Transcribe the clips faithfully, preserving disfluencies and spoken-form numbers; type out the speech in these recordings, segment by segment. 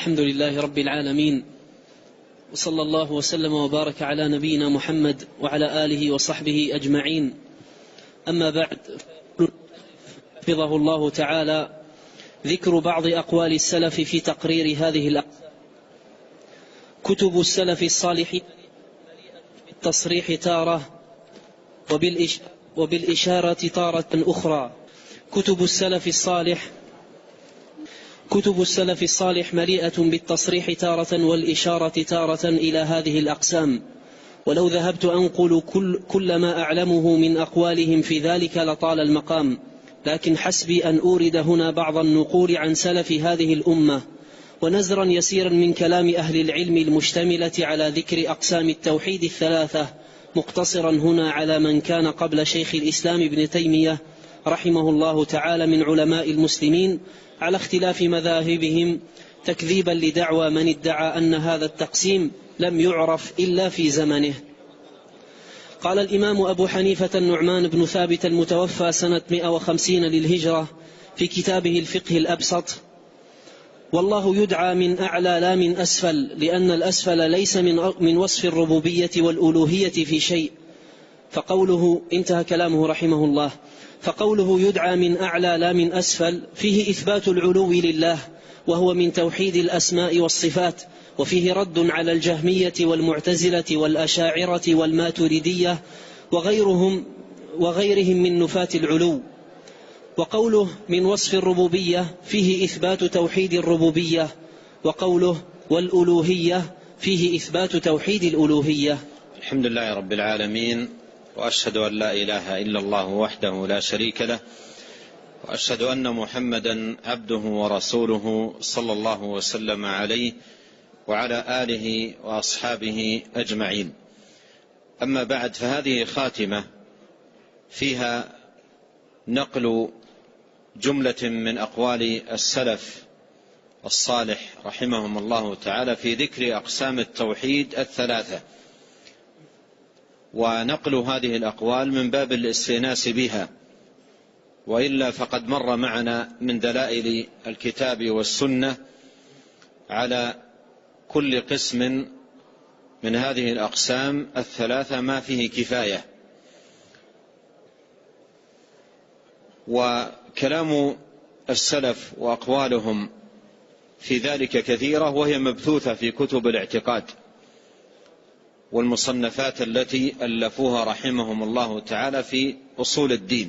الحمد لله رب العالمين، وصلى الله وسلم وبارك على نبينا محمد وعلى آله وصحبه أجمعين. أما بعد، حفظه الله تعالى، ذكر بعض أقوال السلف في تقرير هذه الأقسام. كتب السلف الصالحين بالتصريح تارة وبالإشارة تارة أخرى. كتب السلف الصالح كتب السلف الصالح مليئة بالتصريح تارة والإشارة تارة إلى هذه الأقسام، ولو ذهبت أنقل كل, كل ما أعلمه من أقوالهم في ذلك لطال المقام، لكن حسبي أن أورد هنا بعض النقول عن سلف هذه الأمة ونزرا يسيرا من كلام أهل العلم المشتملة على ذكر أقسام التوحيد الثلاثة، مقتصرا هنا على من كان قبل شيخ الإسلام ابن تيمية رحمه الله تعالى من علماء المسلمين، على اختلاف مذاهبهم، تكذيبا لدعوى من ادعى أن هذا التقسيم لم يعرف إلا في زمنه. قال الإمام أبو حنيفة النعمان بن ثابت المتوفى سنة مئة وخمسين للهجرة في كتابه الفقه الأبسط: والله يدعى من أعلى لا من أسفل، لأن الأسفل ليس من من وصف الربوبية والألوهية في شيء. فقوله، انتهى كلامه رحمه الله، فقوله يدعى من أعلى لا من أسفل فيه إثبات العلو لله، وهو من توحيد الأسماء والصفات، وفيه رد على الجهمية والمعتزلة والأشاعرة والماتريدية وغيرهم وغيرهم من نفاة العلو. وقوله من وصف الربوبية فيه إثبات توحيد الربوبية، وقوله والألوهية فيه إثبات توحيد الألوهية. الحمد لله رب العالمين، وأشهد أن لا إله إلا الله وحده لا شريك له، وأشهد أن محمدا عبده ورسوله صلى الله وسلم عليه وعلى آله وأصحابه أجمعين. أما بعد، فهذه خاتمة فيها نقل جملة من أقوال السلف الصالح رحمهم الله تعالى في ذكر أقسام التوحيد الثلاثة، ونقل هذه الأقوال من باب الاستئناس بها، وإلا فقد مر معنا من دلائل الكتاب والسنة على كل قسم من هذه الأقسام الثلاثة ما فيه كفاية. وكلام السلف وأقوالهم في ذلك كثيرة، وهي مبثوثة في كتب الاعتقاد والمصنفات التي ألفوها رحمهم الله تعالى في أصول الدين.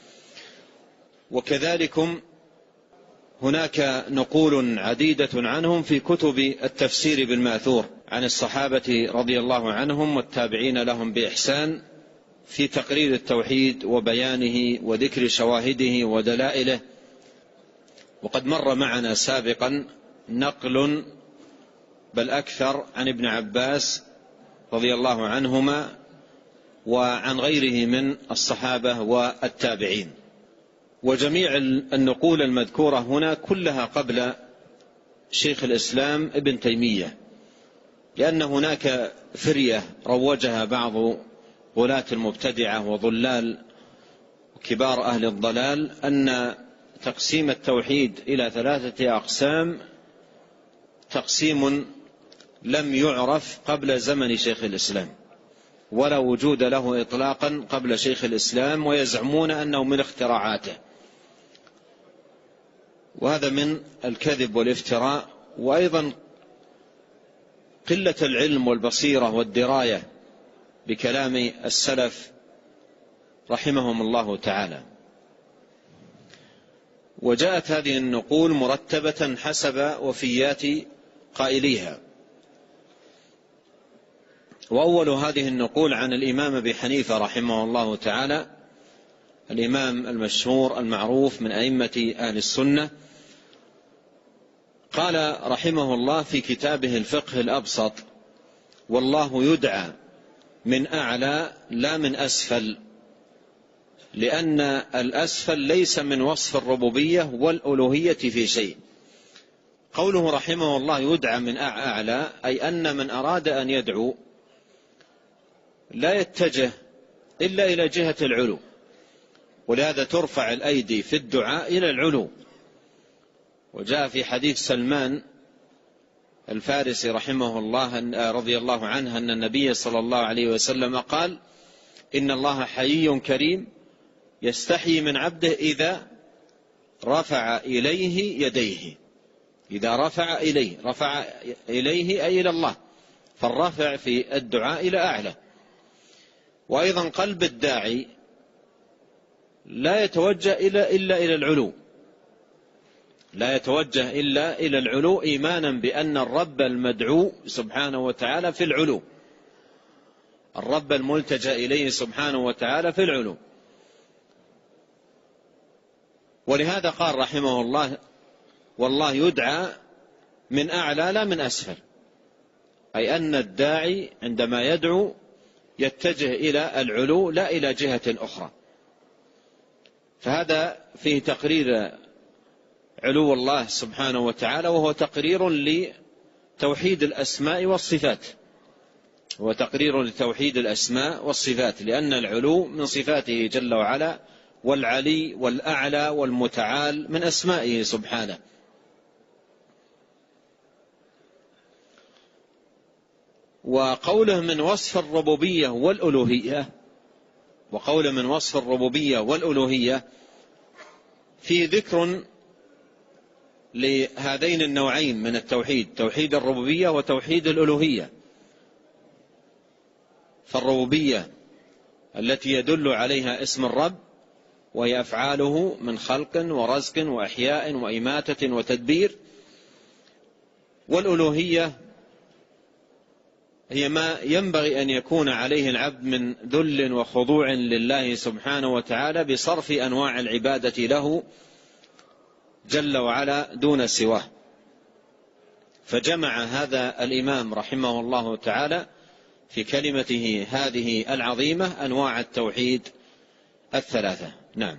وكذلك هناك نقول عديدة عنهم في كتب التفسير بالماثور عن الصحابة رضي الله عنهم والتابعين لهم بإحسان في تقرير التوحيد وبيانه وذكر شواهده ودلائله. وقد مر معنا سابقا نقل بل أكثر عن ابن عباس رضي الله عنهما وعن غيره من الصحابة والتابعين. وجميع النقول المذكورة هنا كلها قبل شيخ الإسلام ابن تيمية، لأن هناك فرية روجها بعض غلاة المبتدعة وضلال وكبار أهل الضلال، أن تقسيم التوحيد إلى ثلاثة أقسام تقسيم لم يعرف قبل زمن شيخ الإسلام، ولا وجود له إطلاقا قبل شيخ الإسلام، ويزعمون أنه من اختراعاته. وهذا من الكذب والافتراء، وأيضا قلة العلم والبصيرة والدراية بكلام السلف رحمهم الله تعالى. وجاءت هذه النقول مرتبة حسب وفيات قائليها. وأول هذه النقول عن الإمام أبي حنيفة رحمه الله تعالى، الإمام المشهور المعروف من أئمة أهل السنة، قال رحمه الله في كتابه الفقه الأبسط: والله يدعى من أعلى لا من أسفل، لأن الأسفل ليس من وصف الربوبية والألوهية في شيء. قوله رحمه الله يدعى من أعلى، أي أن من أراد أن يدعو لا يتجه إلا إلى جهة العلو، ولهذا ترفع الأيدي في الدعاء إلى العلو. وجاء في حديث سلمان الفارسي رحمه الله رضي الله عنه أن النبي صلى الله عليه وسلم قال: إن الله حيي كريم يستحيي من عبده إذا رفع إليه يديه. إذا رفع إليه، رفع إليه أي إلى الله، فالرفع في الدعاء إلى أعلى. وأيضا قلب الداعي لا يتوجه إلا, إلا إلى العلو، لا يتوجه إلا إلى العلو، إيمانا بأن الرب المدعو سبحانه وتعالى في العلو، الرب الملتجأ إليه سبحانه وتعالى في العلو. ولهذا قال رحمه الله: والله يدعى من أعلى لا من أسفل، أي أن الداعي عندما يدعو يتجه إلى العلو لا إلى جهة أخرى. فهذا فيه تقرير علو الله سبحانه وتعالى، وهو تقرير لتوحيد الأسماء والصفات، هو تقرير لتوحيد الأسماء والصفات، لأن العلو من صفاته جل وعلا، والعلي والأعلى والمتعال من أسمائه سبحانه. وقوله من وصف الربوبية والألوهية، وقوله من وصف الربوبية والألوهية في ذكر لهذين النوعين من التوحيد، توحيد الربوبية وتوحيد الألوهية. فالربوبية التي يدل عليها اسم الرب، وهي أفعاله من خلق ورزق وإحياء وإماتة وتدبير. والألوهية هي ما ينبغي أن يكون عليه العبد من ذل وخضوع لله سبحانه وتعالى بصرف أنواع العبادة له جل وعلا دون سواه. فجمع هذا الإمام رحمه الله تعالى في كلمته هذه العظيمة أنواع التوحيد الثلاثة. نعم.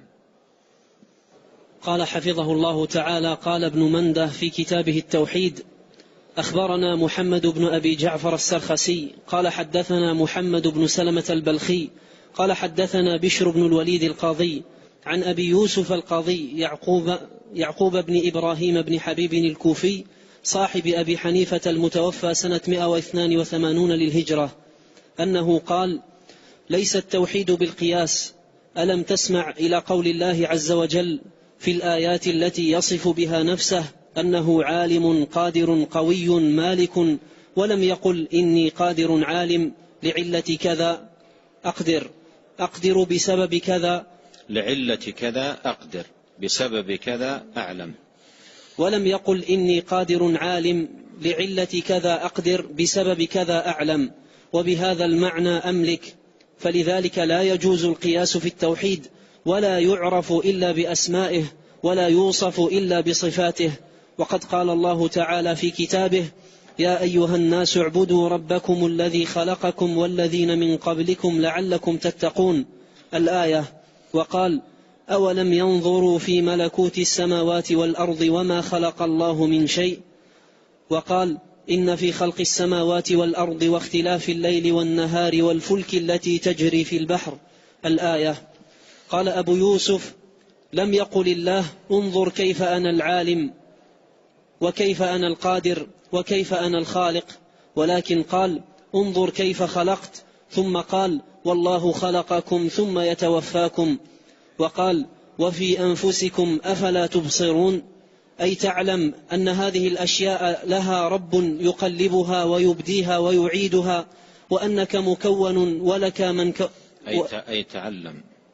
قال حفظه الله تعالى: قال ابن منده في كتابه التوحيد: أخبرنا محمد بن أبي جعفر السرخسي قال حدثنا محمد بن سلمة البلخي قال حدثنا بشر بن الوليد القاضي عن أبي يوسف القاضي يعقوب, يعقوب بن إبراهيم بن حبيب الكوفي صاحب أبي حنيفة المتوفى سنة مئة واثنين وثمانين للهجرة أنه قال: ليس التوحيد بالقياس. ألم تسمع إلى قول الله عز وجل في الآيات التي يصف بها نفسه أنه عالم قادر قوي مالك، ولم يقل إني قادر عالم لعلة كذا أقدر أقدر بسبب كذا لعلة كذا أقدر بسبب كذا أعلم، ولم يقل إني قادر عالم لعلة كذا أقدر بسبب كذا أعلم، وبهذا المعنى أملك. فلذلك لا يجوز القياس في التوحيد، ولا يعرف إلا بأسمائه، ولا يوصف إلا بصفاته. وقد قال الله تعالى في كتابه: يا أيها الناس اعبدوا ربكم الذي خلقكم والذين من قبلكم لعلكم تتقون الآية. وقال: أولم ينظروا في ملكوت السماوات والأرض وما خلق الله من شيء. وقال: إن في خلق السماوات والأرض واختلاف الليل والنهار والفلك التي تجري في البحر الآية. قال أبو يوسف: لم يقل الله انظر كيف أنا العالم وكيف أنا القادر وكيف أنا الخالق، ولكن قال انظر كيف خلقت، ثم قال والله خلقكم ثم يتوفاكم. وقال: وفي أنفسكم أفلا تبصرون، أي تعلم أن هذه الأشياء لها رب يقلبها ويبديها ويعيدها، وأنك مكون ولك من ك... أي تعلم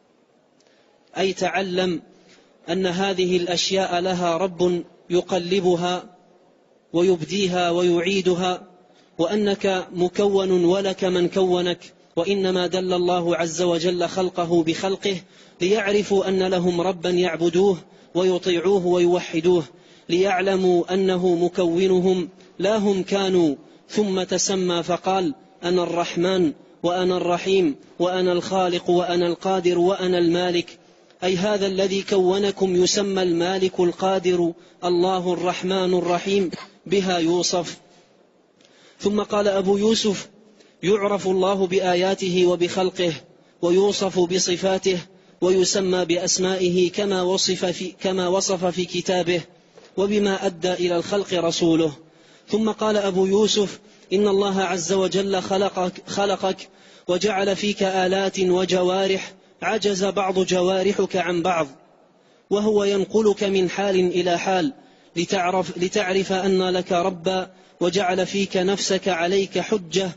أي تعلم أن هذه الأشياء لها رب يقلبها ويبديها ويعيدها، وأنك مكون ولك من كونك. وإنما دل الله عز وجل خلقه بخلقه ليعرفوا أن لهم ربا يعبدوه ويطيعوه ويوحدوه، ليعلموا أنه مكونهم لا هم كانوا، ثم تسمى فقال: أنا الرحمن وأنا الرحيم وأنا الخالق وأنا القادر وأنا المالك. أي هذا الذي كونكم يسمى المالك القادر، الله الرحمن الرحيم، بها يوصف. ثم قال أبو يوسف: يعرف الله بآياته وبخلقه، ويوصف بصفاته، ويسمى بأسمائه كما وصف في, كما وصف في كتابه، وبما أدى إلى الخلق رسوله. ثم قال أبو يوسف: إن الله عز وجل خلقك, خلقك وجعل فيك آلات وجوارح عجز بعض جوارحك عن بعض، وهو ينقلك من حال إلى حال لتعرف, لتعرف أن لك ربا، وجعل فيك نفسك عليك حجة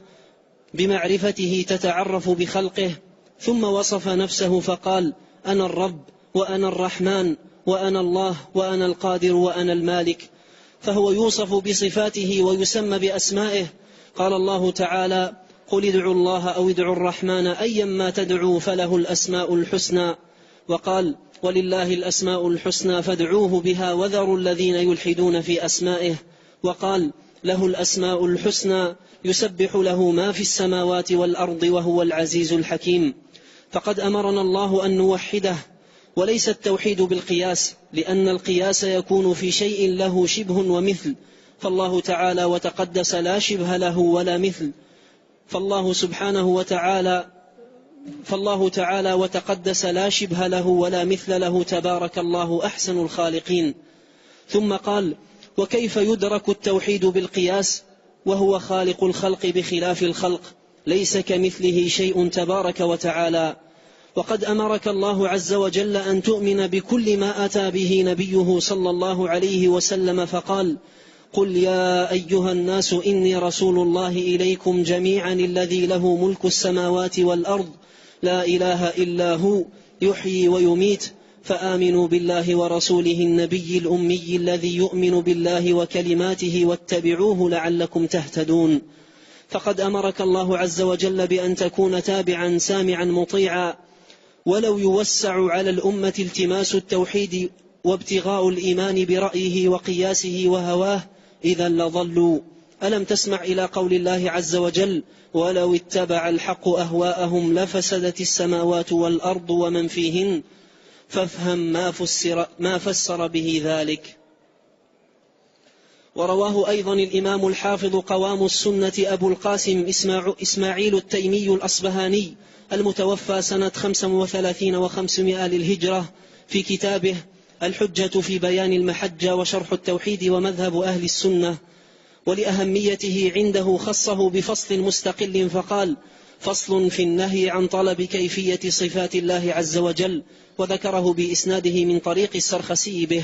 بمعرفته تتعرف بخلقه. ثم وصف نفسه فقال: أنا الرب وأنا الرحمن وأنا الله وأنا القادر وأنا المالك. فهو يوصف بصفاته ويسمى بأسمائه. قال الله تعالى: قل ادعوا الله أو ادعوا الرحمن أيما تدعوا فله الأسماء الحسنى. وقال: ولله الأسماء الحسنى فادعوه بها وذروا الذين يلحدون في أسمائه. وقال: له الأسماء الحسنى يسبح له ما في السماوات والأرض وهو العزيز الحكيم. فقد أمرنا الله أن نوحده، وليس التوحيد بالقياس، لأن القياس يكون في شيء له شبه ومثل، فالله تعالى وتقدس لا شبه له ولا مثل. فالله سبحانه وتعالى فالله تعالى وتقدس لا شبه له ولا مثل له، تبارك الله أحسن الخالقين. ثم قال: وكيف يدرك التوحيد بالقياس وهو خالق الخلق بخلاف الخلق، ليس كمثله شيء تبارك وتعالى. وقد أمرك الله عز وجل أن تؤمن بكل ما أتى به نبيه صلى الله عليه وسلم، فقال: قل يا أيها الناس إني رسول الله إليكم جميعا الذي له ملك السماوات والأرض لا إله إلا هو يحيي ويميت، فآمنوا بالله ورسوله النبي الأمي الذي يؤمن بالله وكلماته واتبعوه لعلكم تهتدون. فقد أمرك الله عز وجل بأن تكون تابعا سامعا مطيعا، ولو يوسع على الأمة التماس التوحيد وابتغاء الإيمان برأيه وقياسه وهواه إذا لضلوا. ألم تسمع إلى قول الله عز وجل: ولو اتبع الحق أهواءهم لفسدت السماوات والأرض ومن فيهن، فافهم ما فسر, ما فسر به ذلك. ورواه أيضا الإمام الحافظ قوام السنة أبو القاسم إسماعيل التيمي الأصبهاني المتوفى سنة خمس وثلاثين وخمسمائة للهجرة في كتابه الحجة في بيان المحجة وشرح التوحيد ومذهب أهل السنة، ولأهميته عنده خصه بفصل مستقل فقال: فصل في النهي عن طلب كيفية صفات الله عز وجل، وذكره بإسناده من طريق السرخسي به.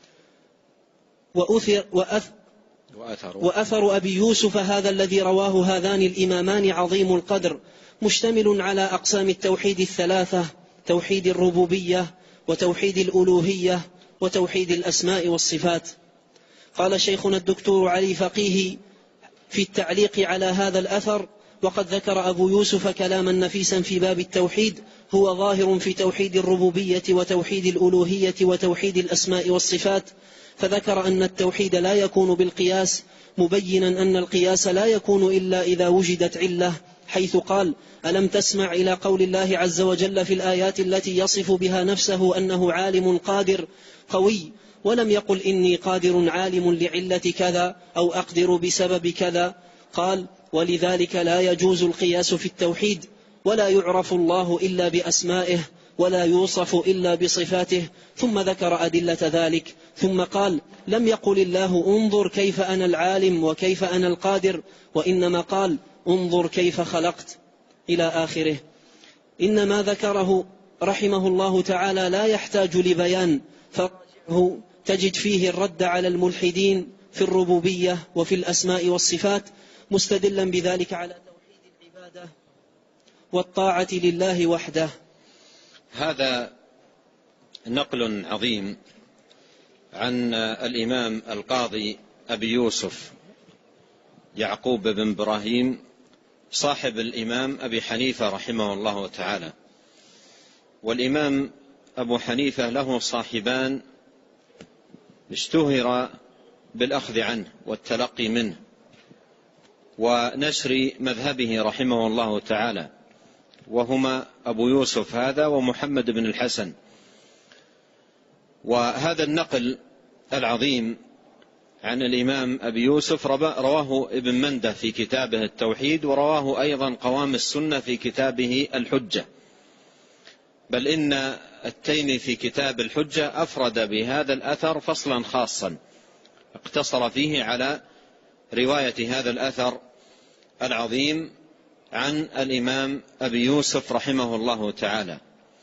وأثر, وأثر, وأثر أبي يوسف هذا الذي رواه هذان الإمامان عظيم القدر، مشتمل على أقسام التوحيد الثلاثة: توحيد الربوبية وتوحيد الألوهية وتوحيد الأسماء والصفات. قال شيخنا الدكتور علي فقيه في التعليق على هذا الأثر: وقد ذكر أبو يوسف كلاما نفيسا في باب التوحيد هو ظاهر في توحيد الربوبية وتوحيد الألوهية وتوحيد الأسماء والصفات، فذكر أن التوحيد لا يكون بالقياس، مبينا أن القياس لا يكون إلا إذا وجدت علة، حيث قال: ألم تسمع إلى قول الله عز وجل في الآيات التي يصف بها نفسه أنه عالم قادر قوي، ولم يقل إني قادر عالم لعلة كذا أو أقدر بسبب كذا. قال: ولذلك لا يجوز القياس في التوحيد، ولا يعرف الله إلا بأسمائه، ولا يوصف إلا بصفاته. ثم ذكر أدلة ذلك، ثم قال: لم يقل الله انظر كيف أنا العالم وكيف أنا القادر، وإنما قال: انظر كيف خلقت، إلى آخره. إن ما ذكره رحمه الله تعالى لا يحتاج لبيان، فراجعه تجد فيه الرد على الملحدين في الربوبية وفي الأسماء والصفات، مستدلا بذلك على توحيد العبادة والطاعة لله وحده. هذا نقل عظيم عن الإمام القاضي أبي يوسف يعقوب بن إبراهيم صاحب الإمام أبي حنيفة رحمه الله تعالى. والإمام أبو حنيفة له صاحبان اشتهر بالأخذ عنه والتلقي منه ونشر مذهبه رحمه الله تعالى، وهما أبو يوسف هذا ومحمد بن الحسن. وهذا النقل العظيم عن الإمام أبي يوسف رواه ابن منده في كتابه التوحيد، ورواه أيضا قوام السنة في كتابه الحجة، بل إن التيمي في كتاب الحجة أفرد بهذا الأثر فصلا خاصا اقتصر فيه على رواية هذا الأثر العظيم عن الإمام أبي يوسف رحمه الله تعالى.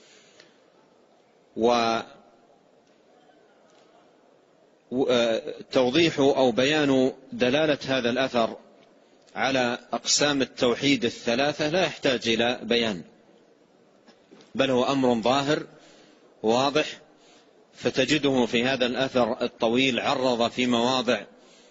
وتوضيح أو بيان دلالة هذا الأثر على أقسام التوحيد الثلاثة لا يحتاج إلى بيان، بل هو أمر ظاهر واضح. فتجده في هذا الأثر الطويل عرض في مواضع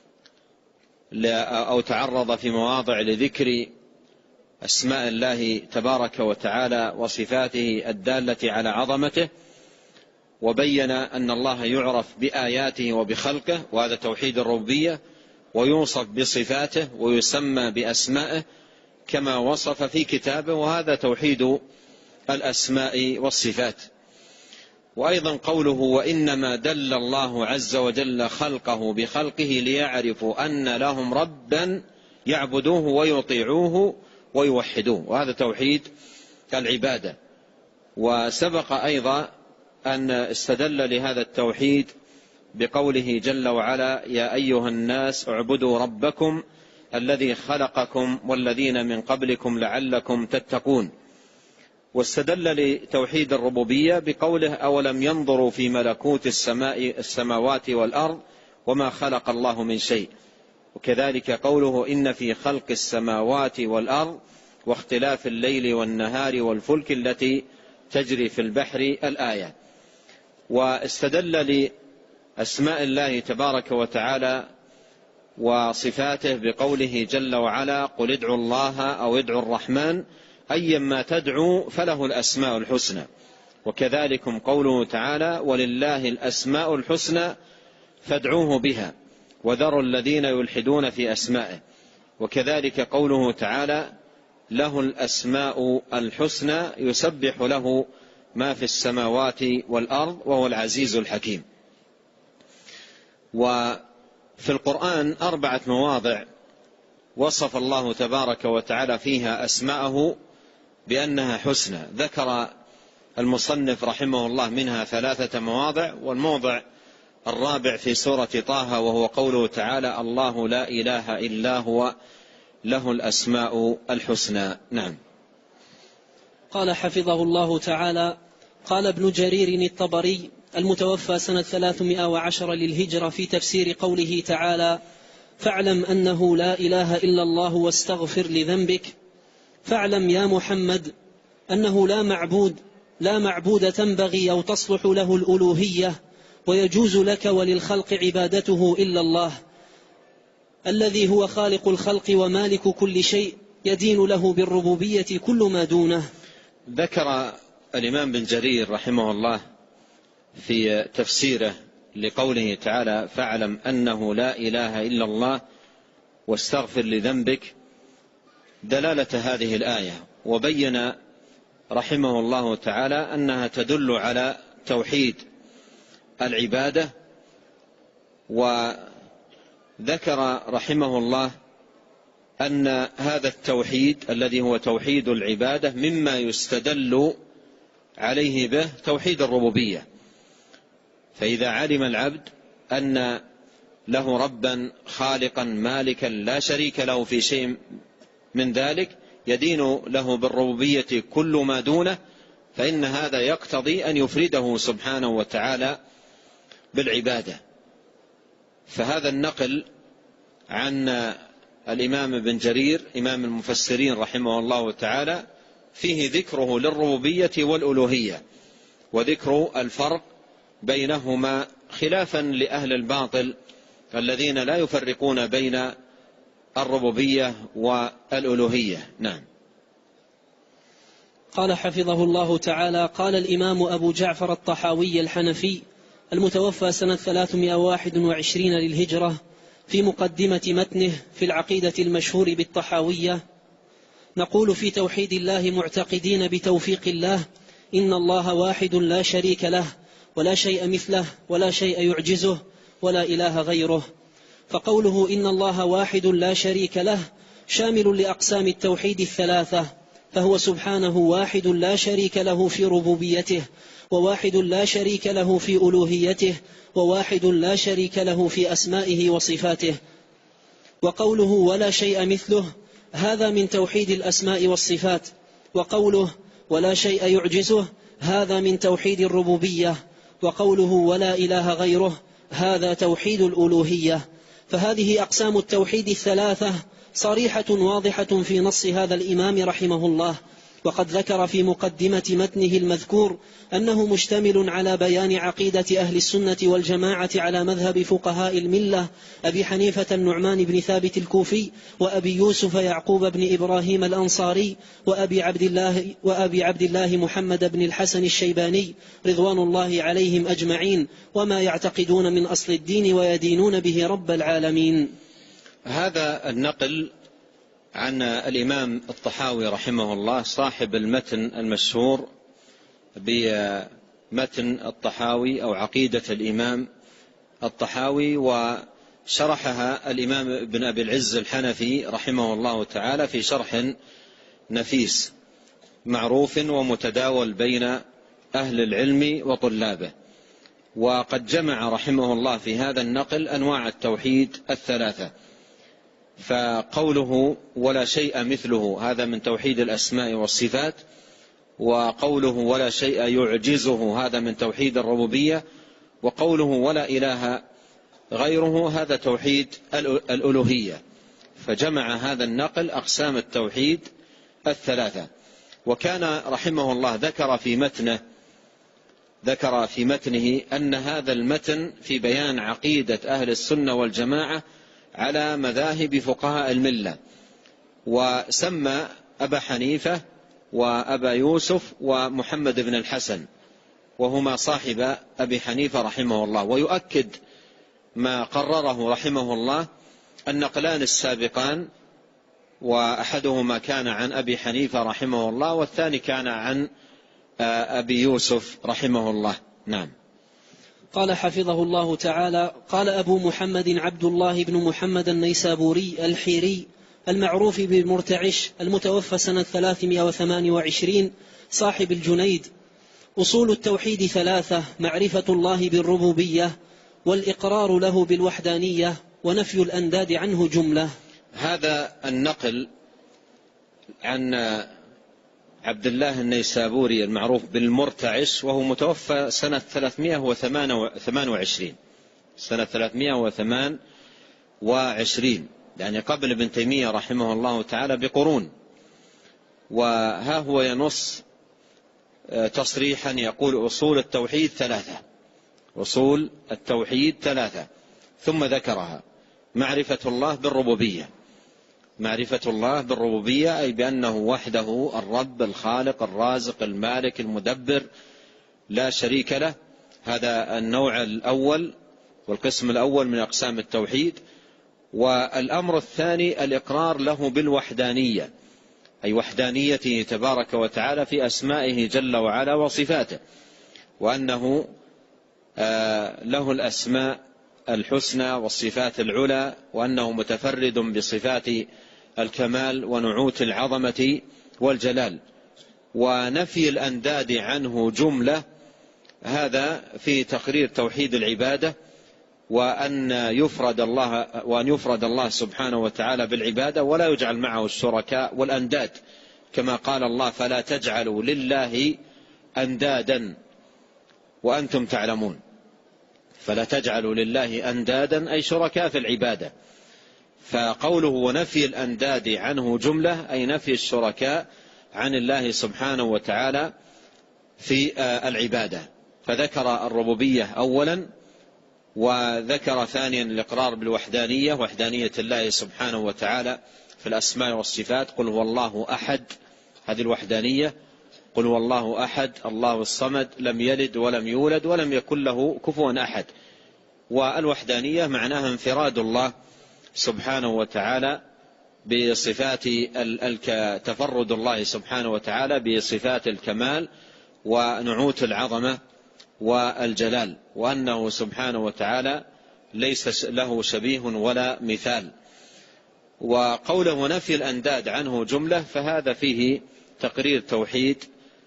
أو تعرض في مواضع لذكر أسماء الله تبارك وتعالى وصفاته الدالة على عظمته، وبين أن الله يعرف بآياته وبخلقه، وهذا توحيد الربوبية، ويوصف بصفاته ويسمى بأسمائه كما وصف في كتابه، وهذا توحيد الأسماء والصفات. وأيضا قوله وإنما دل الله عز وجل خلقه بخلقه ليعرفوا أن لهم ربا يعبدوه ويطيعوه ويوحدوه، وهذا توحيد العبادة. وسبق أيضا أن استدل لهذا التوحيد بقوله جل وعلا يا أيها الناس اعبدوا ربكم الذي خلقكم والذين من قبلكم لعلكم تتقون. واستدل لتوحيد الربوبية بقوله أولم ينظروا في ملكوت السماء السماوات والأرض وما خلق الله من شيء. وكذلك قوله إن في خلق السماوات والأرض واختلاف الليل والنهار والفلك التي تجري في البحر الآية. واستدل لأسماء الله تبارك وتعالى وصفاته بقوله جل وعلا قل ادعوا الله أو ادعوا الرحمن أيما تدعوا فله الأسماء الحسنى. وكذلكم قوله تعالى ولله الأسماء الحسنى فادعوه بها وذروا الذين يلحدون في أسمائه. وكذلك قوله تعالى له الأسماء الحسنى يسبح له ما في السماوات والأرض وهو العزيز الحكيم. وفي القرآن أربعة مواضع وصف الله تبارك وتعالى فيها أسماءه بأنها حسنى، ذكر المصنف رحمه الله منها ثلاثة مواضع، والموضع الرابع في سورة طه وهو قوله تعالى الله لا إله إلا هو له الأسماء الحسنى. نعم. قال حفظه الله تعالى قال ابن جرير الطبري المتوفى سنة ثلاثمائة وعشرة للهجرة في تفسير قوله تعالى فاعلم أنه لا إله إلا الله واستغفر لذنبك، فاعلم يا محمد أنه لا معبود لا معبود تنبغي أو تصلح له الألوهية ويجوز لك وللخلق عبادته إلا الله الذي هو خالق الخلق ومالك كل شيء يدين له بالربوبية كل ما دونه. ذكر الإمام بن جرير رحمه الله في تفسيره لقوله تعالى فاعلم أنه لا إله إلا الله واستغفر لذنبك دلالة هذه الآية، وبين رحمه الله تعالى أنها تدل على توحيد العبادة. وذكر رحمه الله أن هذا التوحيد الذي هو توحيد العبادة مما يستدل عليه به توحيد الربوبية. فإذا علم العبد أن له ربا خالقا مالكا لا شريك له في شيء من ذلك يدين له بالربوبية كل ما دونه، فإن هذا يقتضي أن يفرده سبحانه وتعالى بالعبادة. فهذا النقل عن الإمام ابن جرير إمام المفسرين رحمه الله تعالى فيه ذكره للربوبية والألوهية وذكر الفرق بينهما خلافا لأهل الباطل الذين لا يفرقون بين الربوبية والألوهية. نعم. قال حفظه الله تعالى قال الإمام أبو جعفر الطحاوي الحنفي المتوفى سنة ثلاثمائة وواحد وعشرين للهجرة في مقدمة متنه في العقيدة المشهور بالطحاوية نقول في توحيد الله معتقدين بتوفيق الله إن الله واحد لا شريك له ولا شيء مثله ولا شيء يعجزه ولا إله غيره. فقوله إن الله واحد لا شريك له شامل لأقسام التوحيد الثلاثة، فهو سبحانه واحد لا شريك له في ربوبيته وواحد لا شريك له في ألوهيته وواحد لا شريك له في أسمائه وصفاته. وقوله ولا شيء مثله هذا من توحيد الأسماء والصفات، وقوله ولا شيء يعجزه هذا من توحيد الربوبية، وقوله ولا إله غيره هذا توحيد الألوهية. فهذه أقسام التوحيد الثلاثة صريحة واضحة في نص هذا الإمام رحمه الله. وقد ذكر في مقدمة متنه المذكور أنه مشتمل على بيان عقيدة أهل السنة والجماعة على مذهب فقهاء الملة أبي حنيفة النعمان بن ثابت الكوفي، وأبي يوسف يعقوب بن إبراهيم الأنصاري، وأبي عبد الله, وأبي عبد الله محمد بن الحسن الشيباني رضوان الله عليهم أجمعين، وما يعتقدون من أصل الدين ويدينون به رب العالمين. هذا النقل عن الإمام الطحاوي رحمه الله صاحب المتن المشهور بمتن الطحاوي أو عقيدة الإمام الطحاوي، وشرحها الإمام ابن أبي العز الحنفي رحمه الله تعالى في شرح نفيس معروف ومتداول بين أهل العلم وطلابه. وقد جمع رحمه الله في هذا النقل أنواع التوحيد الثلاثة. فقوله ولا شيء مثله هذا من توحيد الأسماء والصفات، وقوله ولا شيء يعجزه هذا من توحيد الربوبية، وقوله ولا إله غيره هذا توحيد الألوهية. فجمع هذا النقل أقسام التوحيد الثلاثة. وكان رحمه الله ذكر في متنه ذكر في متنه أن هذا المتن في بيان عقيدة أهل السنة والجماعة على مذاهب فقهاء الملة، وسمى أبا حنيفة وأبا يوسف ومحمد بن الحسن، وهما صاحب أبي حنيفة رحمه الله. ويؤكد ما قرره رحمه الله النقلان السابقان، وأحدهما كان عن أبي حنيفة رحمه الله، والثاني كان عن أبي يوسف رحمه الله. نعم. قال حفظه الله تعالى: قال أبو محمد عبد الله بن محمد النيسابوري الحيري المعروف بالمرتعش المتوفى سنة ثلاثمائة وثمانية وعشرين صاحب الجنيد: أصول التوحيد ثلاثة: معرفة الله بالربوبية، والإقرار له بالوحدانية، ونفي الأنداد عنه جملة. هذا النقل عن عبد الله النيسابوري المعروف بالمرتعش، وهو متوفى سنة ثلاثمائة وثمانية وعشرين سنة ثلاثمائة وثمانية وعشرين يعني قبل ابن تيمية رحمه الله تعالى بقرون. وها هو ينص تصريحا يقول أصول التوحيد ثلاثة أصول التوحيد ثلاثة ثم ذكرها: معرفة الله بالربوبية معرفة الله بالربوبية أي بأنه وحده الرب الخالق الرازق المالك المدبر لا شريك له. هذا النوع الأول والقسم الأول من أقسام التوحيد. والأمر الثاني الإقرار له بالوحدانية، أي وحدانيته تبارك وتعالى في أسمائه جل وعلا وصفاته، وأنه له الأسماء الحسنى والصفات العلى، وأنه متفرد بصفات الكمال ونعوت العظمة والجلال. ونفي الأنداد عنه جملة، هذا في تقرير توحيد العبادة، وأن يفرد الله وأن يفرد الله سبحانه وتعالى بالعبادة ولا يجعل معه الشركاء والأنداد، كما قال الله: فلا تجعلوا لله أندادا وأنتم تعلمون. فلا تجعلوا لله أندادا أي شركاء في العبادة. فقوله ونفي الأنداد عنه جملة أي نفي الشركاء عن الله سبحانه وتعالى في العبادة. فذكر الربوبية أولا، وذكر ثانيا الإقرار بالوحدانية، وحدانية الله سبحانه وتعالى في الأسماء والصفات. قل هو الله أحد، هذه الوحدانية. قل هو الله أحد الله الصمد لم يلد ولم يولد ولم يكن له كفوا أحد. والوحدانية معناها انفراد الله سبحانه وتعالى بصفات تفرد الله سبحانه وتعالى بصفات الكمال ونعوت العظمة والجلال، وأنه سبحانه وتعالى ليس له شبيه ولا مثال. وقوله نفي الأنداد عنه جملة، فهذا فيه تقرير توحيد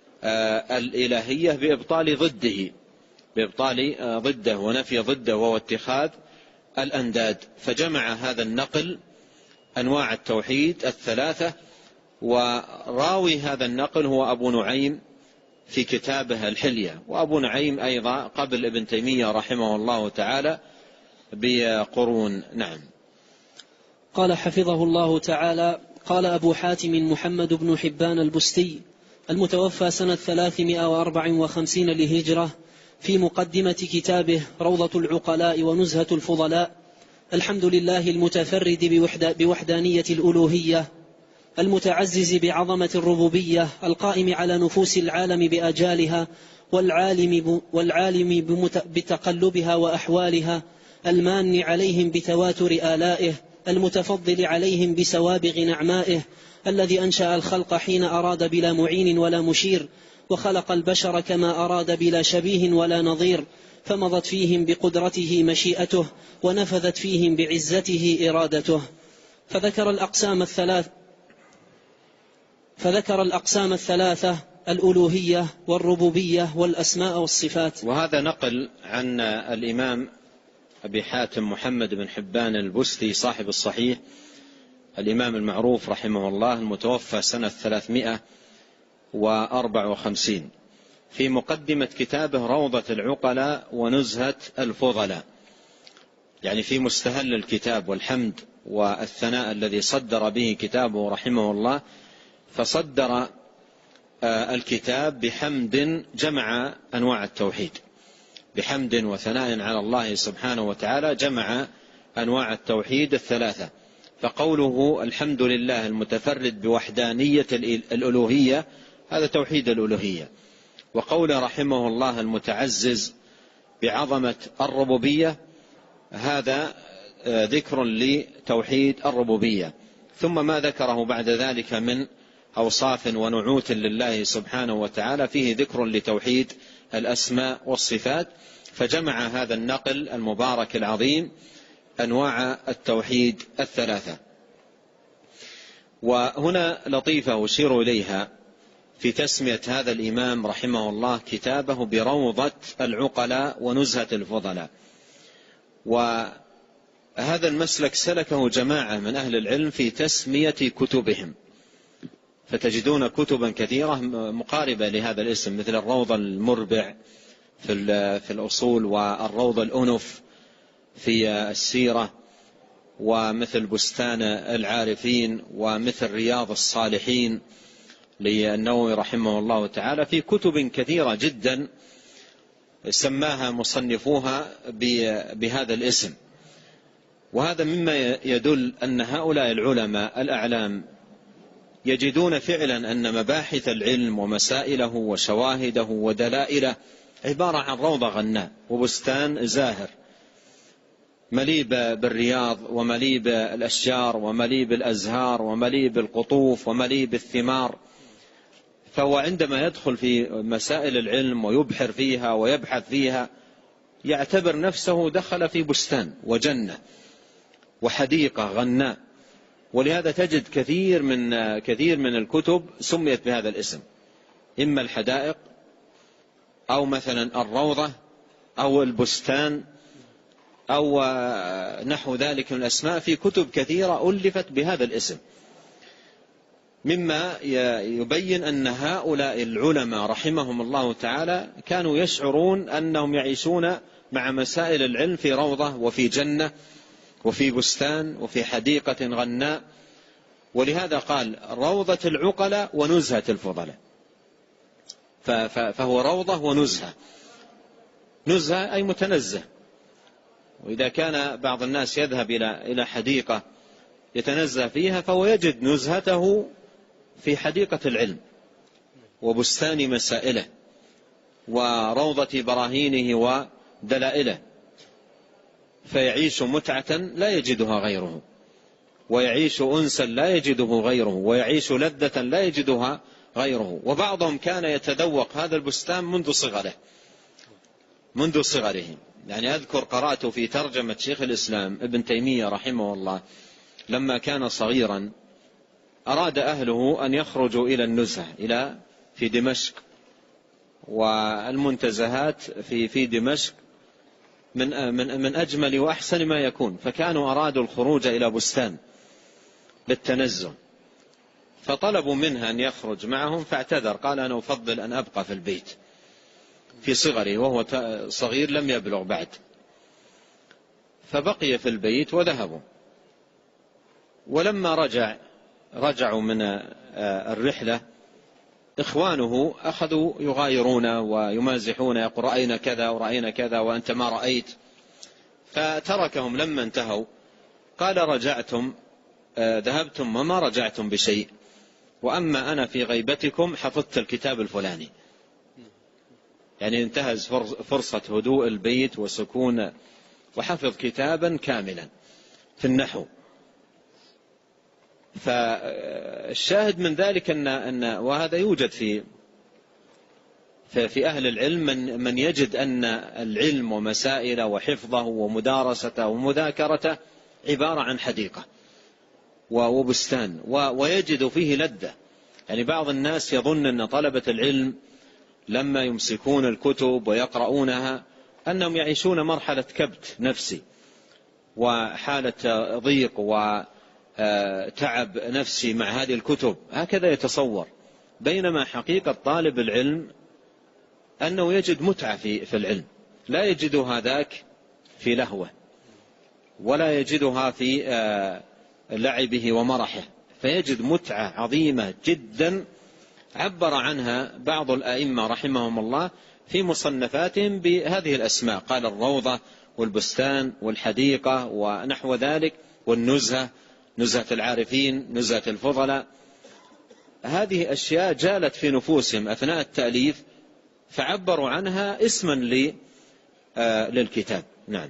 الإلهية بإبطال ضده بإبطال ضده ونفي ضده، وهو اتخاذ الأنداد. فجمع هذا النقل أنواع التوحيد الثلاثة. وراوي هذا النقل هو أبو نعيم في كتابه الحلية، وأبو نعيم أيضا قبل ابن تيمية رحمه الله تعالى بقرون. نعم. قال حفظه الله تعالى: قال أبو حاتم محمد بن حبان البستي المتوفى سنة ثلاثمائة وأربع وخمسين للهجرة في مقدمة كتابه روضة العقلاء ونزهة الفضلاء: الحمد لله المتفرد بوحدانية الألوهية، المتعزز بعظمة الربوبية، القائم على نفوس العالم بأجالها، والعالم, والعالم بتقلبها وأحوالها، المان عليهم بتواتر آلائه، المتفضل عليهم بسوابغ نعمائه، الذي أنشأ الخلق حين أراد بلا معين ولا مشير، وخلق البشر كما أراد بلا شبيه ولا نظير، فمضت فيهم بقدرته مشيئته، ونفذت فيهم بعزته إرادته. فذكر الأقسام الثلاث فذكر الأقسام الثلاثة: الألوهية والربوبية والأسماء والصفات. وهذا نقل عن الإمام أبي حاتم محمد بن حبان البستي صاحب الصحيح، الإمام المعروف رحمه الله، المتوفى سنة ثلاثمائة وأربع وخمسين، في مقدمة كتابه روضة العقلاء ونزهة الفضلاء، يعني في مستهل الكتاب والحمد والثناء الذي صدر به كتابه رحمه الله. فصدر الكتاب بحمد جمع أنواع التوحيد، بحمد وثناء على الله سبحانه وتعالى جمع أنواع التوحيد الثلاثة. فقوله الحمد لله المتفرد بوحدانية الألوهية، هذا توحيد الألوهية. وقوله رحمه الله المتعزز بعظمة الربوبية، هذا ذكر لتوحيد الربوبية. ثم ما ذكره بعد ذلك من أوصاف ونعوت لله سبحانه وتعالى فيه ذكر لتوحيد الأسماء والصفات. فجمع هذا النقل المبارك العظيم أنواع التوحيد الثلاثة. وهنا لطيفة أشير إليها في تسمية هذا الإمام رحمه الله كتابه بروضة العقلاء ونزهة الفضلاء. وهذا المسلك سلكه جماعة من أهل العلم في تسمية كتبهم، فتجدون كتبا كثيرة مقاربة لهذا الاسم، مثل الروض المربع في الأصول، والروض الأنف في السيرة، ومثل بستان العارفين، ومثل رياض الصالحين للنووي رحمه الله تعالى. في كتب كثيرة جدا سماها مصنفوها بهذا الاسم. وهذا مما يدل أن هؤلاء العلماء الأعلام يجدون فعلا أن مباحث العلم ومسائله وشواهده ودلائله عبارة عن روضة غناء وبستان زاهر مليء بالرياض ومليء بالأشجار ومليء بالأزهار ومليء بالقطوف ومليء بالثمار. فهو عندما يدخل في مسائل العلم ويبحر فيها ويبحث فيها يعتبر نفسه دخل في بستان وجنة وحديقة غناء. ولهذا تجد كثير من كثير من الكتب سميت بهذا الاسم، إما الحدائق أو مثلا الروضة أو البستان أو نحو ذلك من الأسماء. في كتب كثيرة ألفت بهذا الاسم، مما يبين أن هؤلاء العلماء رحمهم الله تعالى كانوا يشعرون أنهم يعيشون مع مسائل العلم في روضة وفي جنة وفي بستان وفي حديقة غناء. ولهذا قال روضة العقلاء ونزهة الفضلاء، فهو روضة ونزهة. نزهة أي متنزه. وإذا كان بعض الناس يذهب إلى حديقة يتنزه فيها، فهو يجد نزهته في حديقة العلم وبستان مسائله وروضة براهينه ودلائله، فيعيش متعة لا يجدها غيره، ويعيش أنسا لا يجده غيره، ويعيش لذة لا يجدها غيره. وبعضهم كان يتذوق هذا البستان منذ صغره منذ صغره يعني أذكر قرأت في ترجمة شيخ الإسلام ابن تيمية رحمه الله، لما كان صغيرا أراد أهله أن يخرجوا إلى النزهة إلى في دمشق، والمنتزهات في في دمشق من من من أجمل وأحسن ما يكون، فكانوا أرادوا الخروج إلى بستان للتنزه، فطلبوا منها أن يخرج معهم فاعتذر، قال أنا أفضل أن أبقى في البيت في صغره، وهو صغير لم يبلغ بعد، فبقي في البيت وذهبوا. ولما رجع رجعوا من الرحلة إخوانه أخذوا يغايرون ويمازحون، يقول رأينا كذا ورأينا كذا وأنت ما رأيت، فتركهم لما انتهوا. قال رجعتم ذهبتم وما رجعتم بشيء، وأما أنا في غيبتكم حفظت الكتاب الفلاني. يعني انتهز فرصة هدوء البيت وسكون وحفظ كتابا كاملا في النحو. فالشاهد من ذلك أن, أن وهذا يوجد في في أهل العلم من, من يجد أن العلم ومسائله وحفظه ومدارسته ومذاكرته عبارة عن حديقة وبستان ويجد فيه لذة. يعني بعض الناس يظن أن طلبة العلم لما يمسكون الكتب ويقرؤونها أنهم يعيشون مرحلة كبت نفسي وحالة ضيق وتعب نفسي مع هذه الكتب، هكذا يتصور. بينما حقيقة طالب العلم أنه يجد متعة في في العلم، لا يجد هذاك في لهوه ولا يجدها في لعبه ومرحه، فيجد متعة عظيمة جدا عبر عنها بعض الأئمة رحمهم الله في مصنفاتهم بهذه الأسماء، قال الروضة والبستان والحديقة ونحو ذلك، والنزهة، نزهة العارفين، نزهة الفضلاء. هذه أشياء جالت في نفوسهم أثناء التأليف فعبروا عنها اسما للكتاب. نعم.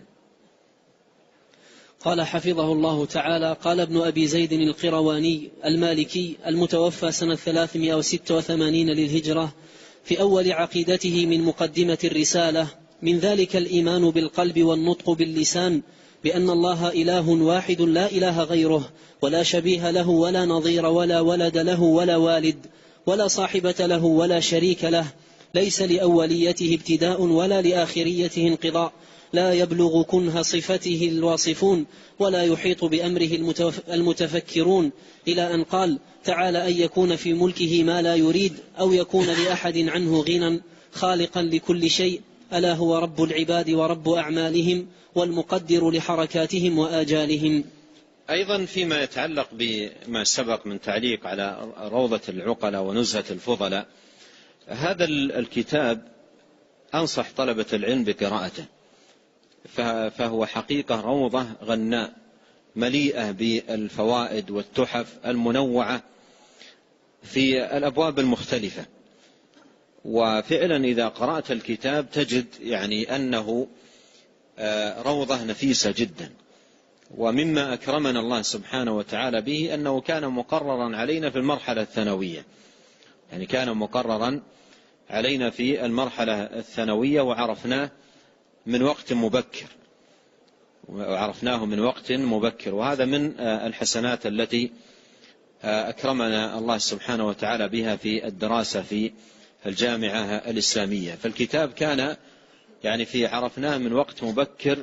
قال حفظه الله تعالى: قال ابن أبي زيد القرواني المالكي المتوفى سنة ثلاثمائة وستة وثمانين للهجرة في أول عقيدته من مقدمة الرسالة: من ذلك الإيمان بالقلب والنطق باللسان بأن الله إله واحد لا إله غيره، ولا شبيه له ولا نظير ولا ولد له ولا والد ولا صاحبة له ولا شريك له، ليس لأوليته ابتداء ولا لآخريته انقضاء، لا يبلغ كنه صفته الواصفون ولا يحيط بأمره المتفكرون، إلى أن قال تعالى: أن يكون في ملكه ما لا يريد أو يكون لأحد عنه غنى، خالقا لكل شيء، ألا هو رب العباد ورب أعمالهم والمقدر لحركاتهم وآجالهم. أيضا فيما يتعلق بما سبق من تعليق على روضة العقلاء ونزهة الفضلاء، هذا الكتاب أنصح طلبة العلم بقراءته، فهو حقيقة روضة غناء مليئة بالفوائد والتحف المنوعة في الأبواب المختلفة. وفعلا إذا قرأت الكتاب تجد يعني أنه روضة نفيسة جدا. ومما أكرمنا الله سبحانه وتعالى به أنه كان مقررا علينا في المرحلة الثانوية، يعني كان مقررا علينا في المرحلة الثانوية وعرفناه من وقت مبكر وعرفناه من وقت مبكر وهذا من الحسنات التي أكرمنا الله سبحانه وتعالى بها في الدراسة في الجامعة الإسلامية. فالكتاب كان يعني في عرفناه من وقت مبكر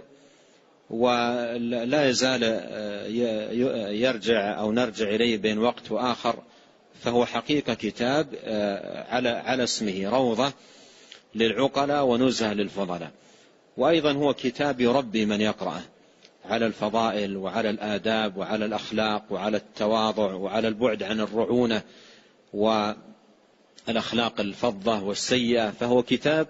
ولا يزال يرجع أو نرجع إليه بين وقت وآخر، فهو حقيقة كتاب على على اسمه، روضة للعقلاء ونزهة للفضلاء. وأيضا هو كتاب يربي من يقرأه على الفضائل وعلى الآداب وعلى الأخلاق وعلى التواضع وعلى البعد عن الرعونة والأخلاق الفظة والسيئة. فهو كتاب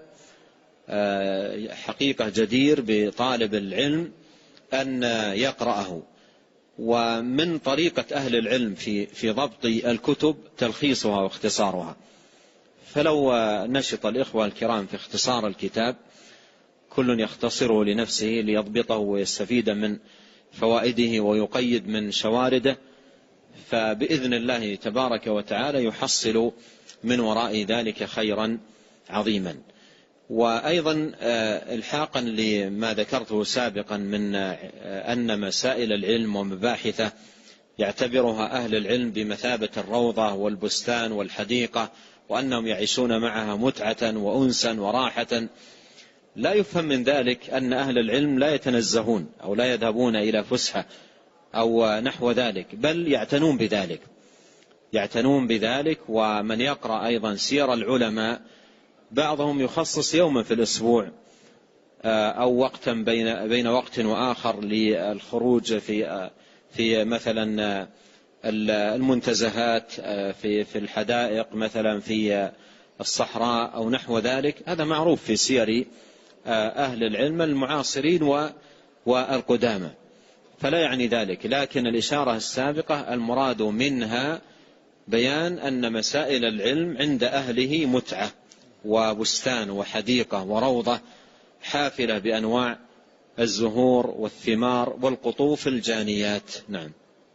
حقيقة جدير بطالب العلم أن يقرأه. ومن طريقة أهل العلم في في ضبط الكتب تلخيصها واختصارها، فلو نشط الإخوة الكرام في اختصار الكتاب كل يختصره لنفسه ليضبطه ويستفيد من فوائده ويقيد من شوارده، فبإذن الله تبارك وتعالى يحصل من وراء ذلك خيرا عظيما. وأيضا الحاقا لما ذكرته سابقا من أن مسائل العلم ومباحثه يعتبرها أهل العلم بمثابة الروضة والبستان والحديقة، وأنهم يعيشون معها متعة وأنسا وراحة، لا يفهم من ذلك أن أهل العلم لا يتنزهون أو لا يذهبون إلى فسحة أو نحو ذلك، بل يعتنون بذلك يعتنون بذلك. ومن يقرأ أيضا سير العلماء بعضهم يخصص يوما في الأسبوع أو وقتا بين بين وقت وآخر للخروج في في مثلا المنتزهات، في في الحدائق مثلا، في الصحراء أو نحو ذلك. هذا معروف في سير أهل العلم المعاصرين والقدامى، فلا يعني ذلك. لكن الإشارة السابقة المراد منها بيان أن مسائل العلم عند أهله متعة وبستان وحديقة وروضة حافلة بأنواع الزهور والثمار والقطوف الجانيات. نعم.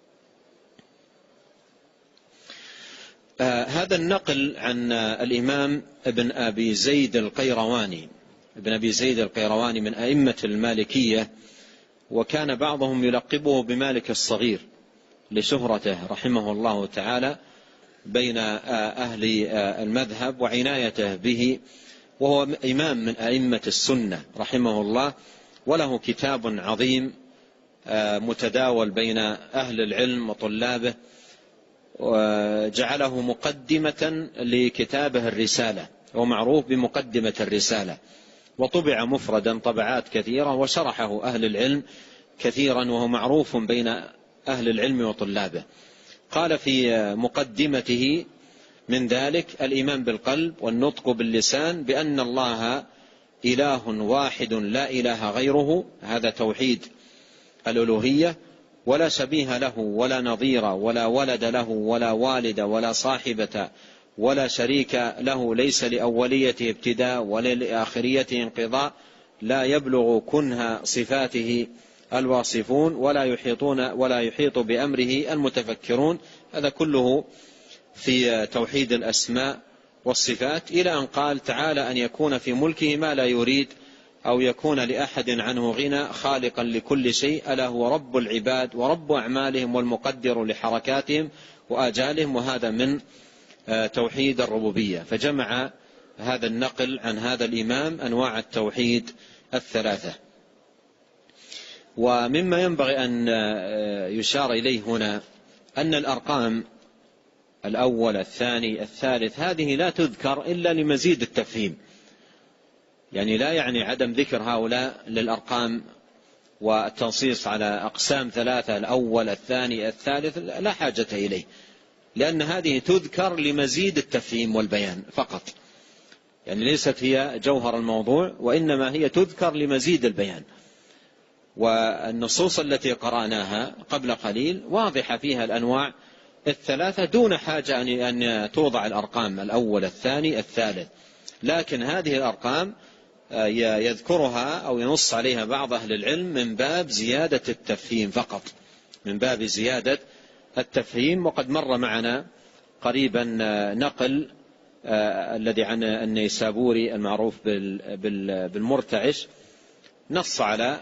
آه هذا النقل عن الإمام ابن أبي زيد القيرواني ابن أبي زيد القيرواني من أئمة المالكية، وكان بعضهم يلقبه بمالك الصغير لشهرته رحمه الله تعالى بين أهل المذهب وعنايته به، وهو إمام من أئمة السنة رحمه الله، وله كتاب عظيم متداول بين أهل العلم وطلابه، وجعله مقدمة لكتابه الرسالة، ومعروف بمقدمة الرسالة، وطبع مفردا طبعات كثيرة، وشرحه أهل العلم كثيرا، وهو معروف بين أهل العلم وطلابه. قال في مقدمته من ذلك: الإيمان بالقلب والنطق باللسان بأن الله إله واحد لا إله غيره، هذا توحيد الألوهية، ولا شبيه له ولا نظير ولا ولد له ولا والد ولا صاحبة ولا شريك له، ليس لأوليته ابتداء ولا لآخريته انقضاء، لا يبلغ كنه صفاته الواصفون ولا يحيطون ولا يحيط بأمره المتفكرون. هذا كله في توحيد الأسماء والصفات، إلى أن قال تعالى: أن يكون في ملكه ما لا يريد، أو يكون لأحد عنه غنى، خالقا لكل شيء، ألا هو رب العباد ورب أعمالهم والمقدر لحركاتهم وآجالهم. وهذا من توحيد الربوبية. فجمع هذا النقل عن هذا الإمام أنواع التوحيد الثلاثة. ومما ينبغي أن يشار إليه هنا أن الأرقام الأول الثاني الثالث هذه لا تذكر إلا لمزيد التفهيم، يعني لا يعني عدم ذكر هؤلاء للأرقام والتنصيص على أقسام ثلاثة، الأول الثاني الثالث، لا حاجة إليه، لأن هذه تذكر لمزيد التفهيم والبيان فقط، يعني ليست هي جوهر الموضوع، وإنما هي تذكر لمزيد البيان. والنصوص التي قرأناها قبل قليل واضحة فيها الأنواع الثلاثة دون حاجة أن توضع الأرقام الأول الثاني الثالث. لكن هذه الأرقام يذكرها أو ينص عليها بعض أهل العلم من باب زيادة التفهيم فقط، من باب زيادة التفهيم. وقد مر معنا قريبا نقل الذي عن النيسابوري المعروف بالمرتعش نص على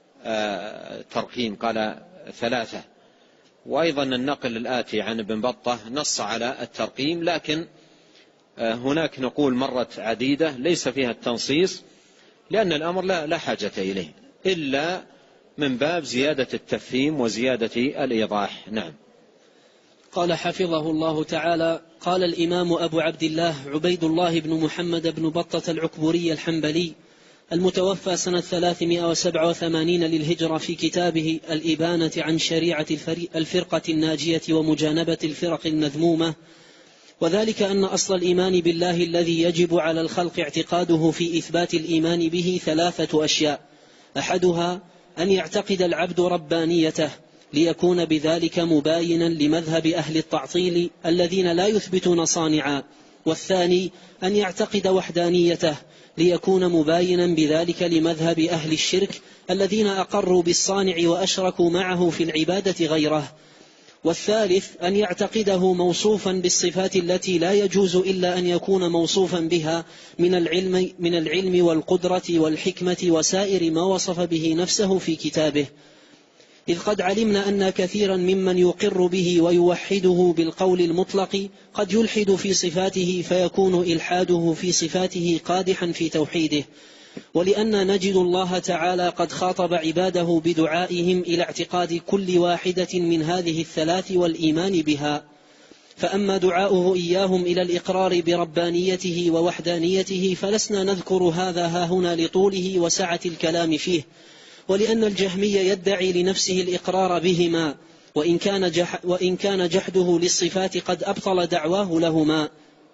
ترقيم، قال ثلاثة. وأيضا النقل الآتي عن ابن بطة نص على الترقيم، لكن هناك نقول مرت عديدة ليس فيها التنصيص، لأن الأمر لا, لا حاجة إليه إلا من باب زيادة التفهيم وزيادة الإيضاح. نعم. قال حفظه الله تعالى: قال الإمام أبو عبد الله عبيد الله بن محمد بن بطة العكبري الحنبلي المتوفى سنة ثلاثمائة وسبعة وثمانين للهجرة في كتابه الإبانة عن شريعة الفرقة الناجية ومجانبة الفرق المذمومة: وذلك أن أصل الإيمان بالله الذي يجب على الخلق اعتقاده في إثبات الإيمان به ثلاثة أشياء: أحدها أن يعتقد العبد ربانيته ليكون بذلك مباينا لمذهب أهل التعطيل الذين لا يثبتون صانعا، والثاني أن يعتقد وحدانيته ليكون مباينا بذلك لمذهب أهل الشرك الذين أقروا بالصانع وأشركوا معه في العبادة غيره، والثالث أن يعتقده موصوفا بالصفات التي لا يجوز إلا أن يكون موصوفا بها من العلم, من العلم والقدرة والحكمة وسائر ما وصف به نفسه في كتابه، إذ قد علمنا أن كثيرا ممن يقر به ويوحده بالقول المطلق قد يلحد في صفاته، فيكون إلحاده في صفاته قادحا في توحيده. ولأن نجد الله تعالى قد خاطب عباده بدعائهم إلى اعتقاد كل واحدة من هذه الثلاث والإيمان بها. فأما دعاؤه إياهم إلى الإقرار بربانيته ووحدانيته فلسنا نذكر هذا هاهنا لطوله وسعة الكلام فيه، ولأن الجهمي يدعي لنفسه الإقرار بهما، وإن كان, جح وإن كان جحده للصفات قد أبطل دعواه لهما.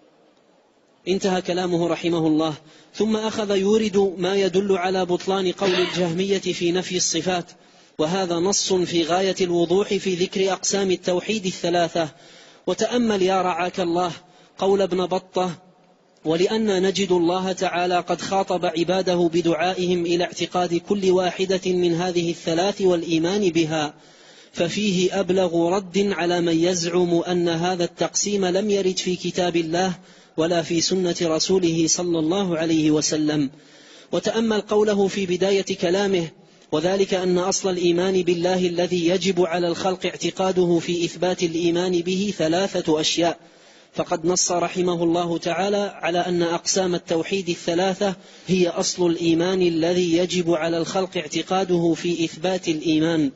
انتهى كلامه رحمه الله. ثم أخذ يورد ما يدل على بطلان قول الجهمية في نفي الصفات، وهذا نص في غاية الوضوح في ذكر أقسام التوحيد الثلاثة. وتأمل يا رعاك الله قول ابن بطة: ولأن نجد الله تعالى قد خاطب عباده بدعائهم إلى اعتقاد كل واحدة من هذه الثلاث والإيمان بها، ففيه أبلغ رد على من يزعم أن هذا التقسيم لم يرد في كتاب الله ولا في سنة رسوله صلى الله عليه وسلم. وتأمل قوله في بداية كلامه: وذلك أن أصل الإيمان بالله الذي يجب على الخلق اعتقاده في إثبات الإيمان به ثلاثة أشياء. فقد نص رحمه الله تعالى على أن أقسام التوحيد الثلاثة هي أصل الإيمان الذي يجب على الخلق اعتقاده في إثبات الإيمان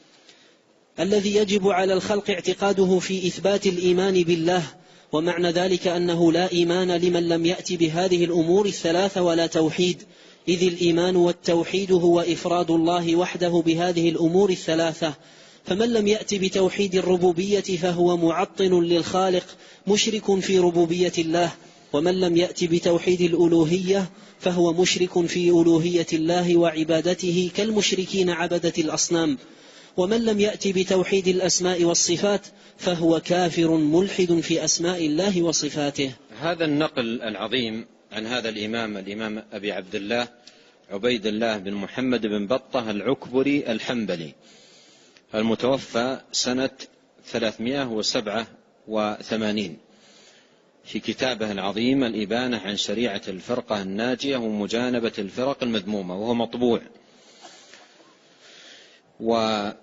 الذي يجب على الخلق اعتقاده في إثبات الإيمان بالله. ومعنى ذلك أنه لا إيمان لمن لم يأتي بهذه الأمور الثلاثة ولا توحيد، إذ الإيمان والتوحيد هو إفراد الله وحده بهذه الأمور الثلاثة. فمن لم يأتي بتوحيد الربوبية فهو معطل للخالق مشرك في ربوبية الله، ومن لم يأتي بتوحيد الألوهية فهو مشرك في ألوهية الله وعبادته كالمشركين عبدة الأصنام، ومن لم يأتي بتوحيد الأسماء والصفات فهو كافر ملحد في أسماء الله وصفاته. هذا النقل العظيم عن هذا الإمام الإمام أبي عبد الله عبيد الله بن محمد بن بطة العكبري الحنبلي المتوفى سنة ثلاثمائة وسبعة وثمانين في كتابه العظيم الإبانة عن شريعة الفرقة الناجية ومجانبة الفرق المذمومة، وهو مطبوع. وفي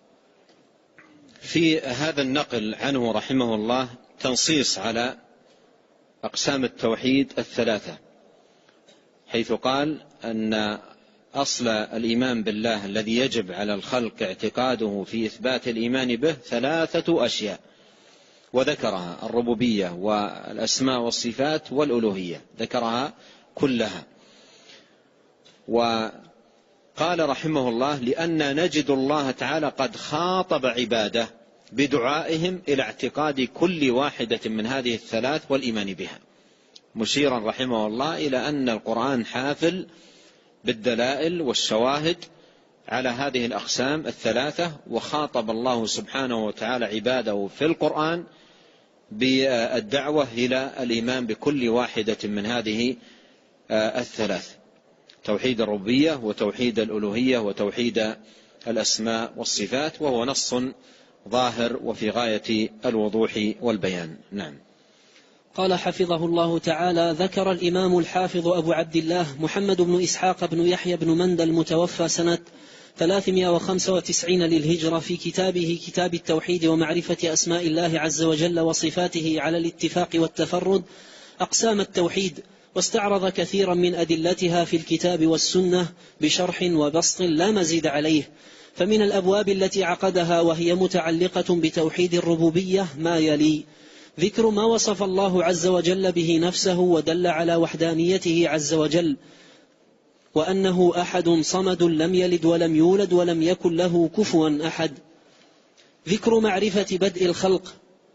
هذا النقل عنه رحمه الله تنصيص على أقسام التوحيد الثلاثة، حيث قال أن أصل الإيمان بالله الذي يجب على الخلق اعتقاده في إثبات الإيمان به ثلاثة أشياء، وذكرها: الربوبية والأسماء والصفات والألوهية، ذكرها كلها. وقال رحمه الله: لأن نجد الله تعالى قد خاطب عباده بدعائهم إلى اعتقاد كل واحدة من هذه الثلاث والإيمان بها، مشيرا رحمه الله إلى أن القرآن حافل بالدلائل والشواهد على هذه الأقسام الثلاثة، وخاطب الله سبحانه وتعالى عباده في القرآن بالدعوة إلى الإيمان بكل واحدة من هذه الثلاث: توحيد الربوبية وتوحيد الألوهية وتوحيد الأسماء والصفات، وهو نص ظاهر وفي غاية الوضوح والبيان. نعم. قال حفظه الله تعالى: ذكر الإمام الحافظ أبو عبد الله محمد بن إسحاق بن يحيى بن مندى المتوفى سنة ثلاثمائة وخمسة وتسعين للهجرة في كتابه كتاب التوحيد ومعرفة أسماء الله عز وجل وصفاته على الاتفاق والتفرد أقسام التوحيد، واستعرض كثيرا من أدلتها في الكتاب والسنة بشرح وبسط لا مزيد عليه. فمن الأبواب التي عقدها وهي متعلقة بتوحيد الربوبية ما يلي: ذكر ما وصف الله عز وجل به نفسه ودل على وحدانيته عز وجل، وأنه أحد صمد لم يلد ولم يولد ولم يكن له كفوا أحد. ذكر معرفة بدء الخلق،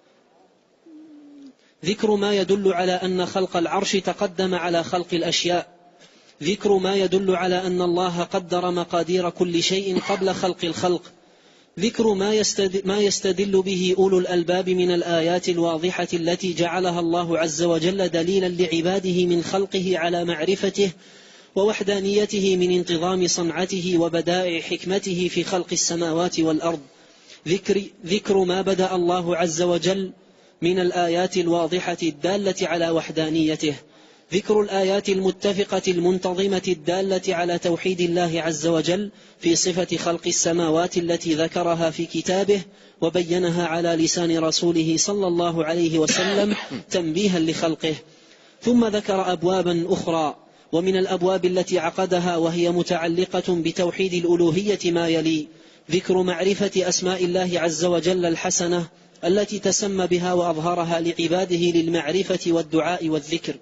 ذكر ما يدل على أن خلق العرش تقدم على خلق الأشياء، ذكر ما يدل على أن الله قدر مقادير كل شيء قبل خلق الخلق، ذكر ما يستدل به أولو الألباب من الآيات الواضحة التي جعلها الله عز وجل دليلا لعباده من خلقه على معرفته ووحدانيته من انتظام صنعته وبدائع حكمته في خلق السماوات والأرض، ذكر, ذكر ما بدأ الله عز وجل من الآيات الواضحة الدالة على وحدانيته، ذكر الآيات المتفقة المنتظمة الدالة على توحيد الله عز وجل في صفة خلق السماوات التي ذكرها في كتابه وبينها على لسان رسوله صلى الله عليه وسلم تنبيها لخلقه. ثم ذكر أبوابا أخرى ومن الأبواب التي عقدها وهي متعلقة بتوحيد الألوهية ما يلي: ذكر معرفة أسماء الله عز وجل الحسنة التي تسمى بها وأظهرها لعباده للمعرفة والدعاء والذكر.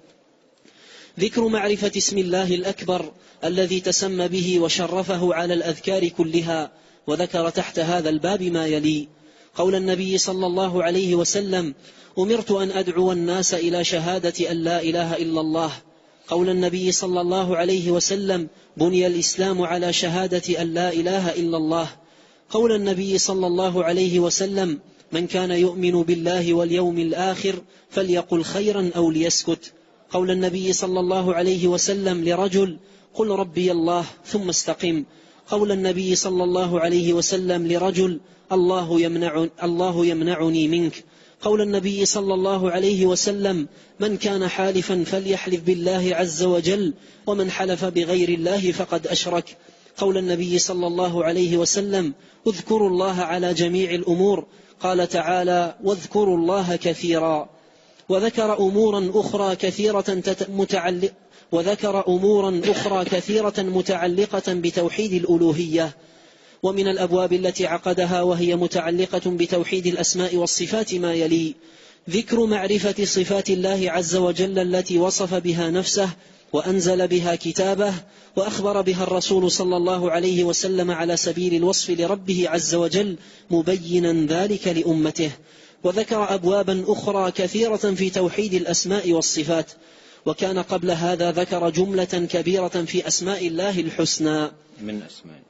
ذكر معرفة اسم الله الأكبر الذي تسمى به وشرفه على الأذكار كلها، وذكر تحت هذا الباب ما يلي: قول النبي صلى الله عليه وسلم: أمرت أن أدعو الناس إلى شهادة أن لا إله إلا الله. قول النبي صلى الله عليه وسلم: بني الإسلام على شهادة أن لا إله إلا الله. قول النبي صلى الله عليه وسلم: من كان يؤمن بالله واليوم الآخر فليقل خيرا أو ليسكت. قول النبي صلى الله عليه وسلم لرجل: قل ربي الله ثم استقم. قول النبي صلى الله عليه وسلم لرجل: الله يمنع الله يمنعني منك. قول النبي صلى الله عليه وسلم: من كان حالفا فليحلف بالله عز وجل، ومن حلف بغير الله فقد أشرك. قول النبي صلى الله عليه وسلم: اذكروا الله على جميع الأمور. قال تعالى: واذكروا الله كثيرا. وذكر أمورا أخرى كثيرة متعلق وذكر أمورا أخرى كثيرة متعلقة بتوحيد الألوهية. ومن الأبواب التي عقدها وهي متعلقة بتوحيد الأسماء والصفات ما يلي: ذكر معرفة صفات الله عز وجل التي وصف بها نفسه وأنزل بها كتابه وأخبر بها الرسول صلى الله عليه وسلم على سبيل الوصف لربه عز وجل مبينا ذلك لأمته. وذكر أبوابا أخرى كثيرة في توحيد الأسماء والصفات. وكان قبل هذا ذكر جملة كبيرة في أسماء الله الحسنى من أسماء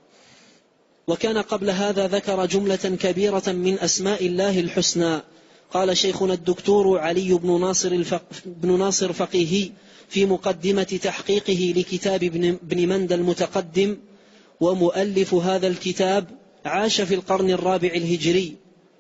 وكان قبل هذا ذكر جملة كبيرة من أسماء الله الحسنى. قال شيخنا الدكتور علي بن ناصر, الفق... بن ناصر فقيهي في مقدمة تحقيقه لكتاب ابن مندى المتقدم: ومؤلف هذا الكتاب عاش في القرن الرابع الهجري،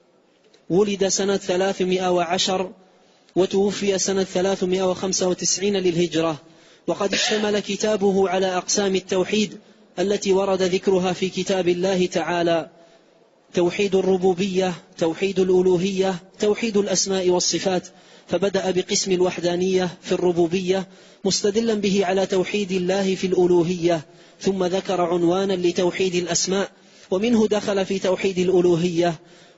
ولد سنة ثلاثمائة وعشر وتوفي سنة ثلاثمائة وخمسة وتسعين للهجرة. وقد اشتمل كتابه على أقسام التوحيد التي ورد ذكرها في كتاب الله تعالى: توحيد الربوبية، توحيد الألوهية، توحيد الأسماء والصفات. فبدأ بقسم الوحدانية في الربوبية مستدلا به على توحيد الله في الألوهية، ثم ذكر عنوانا لتوحيد الأسماء، ومنه دخل في توحيد الألوهية،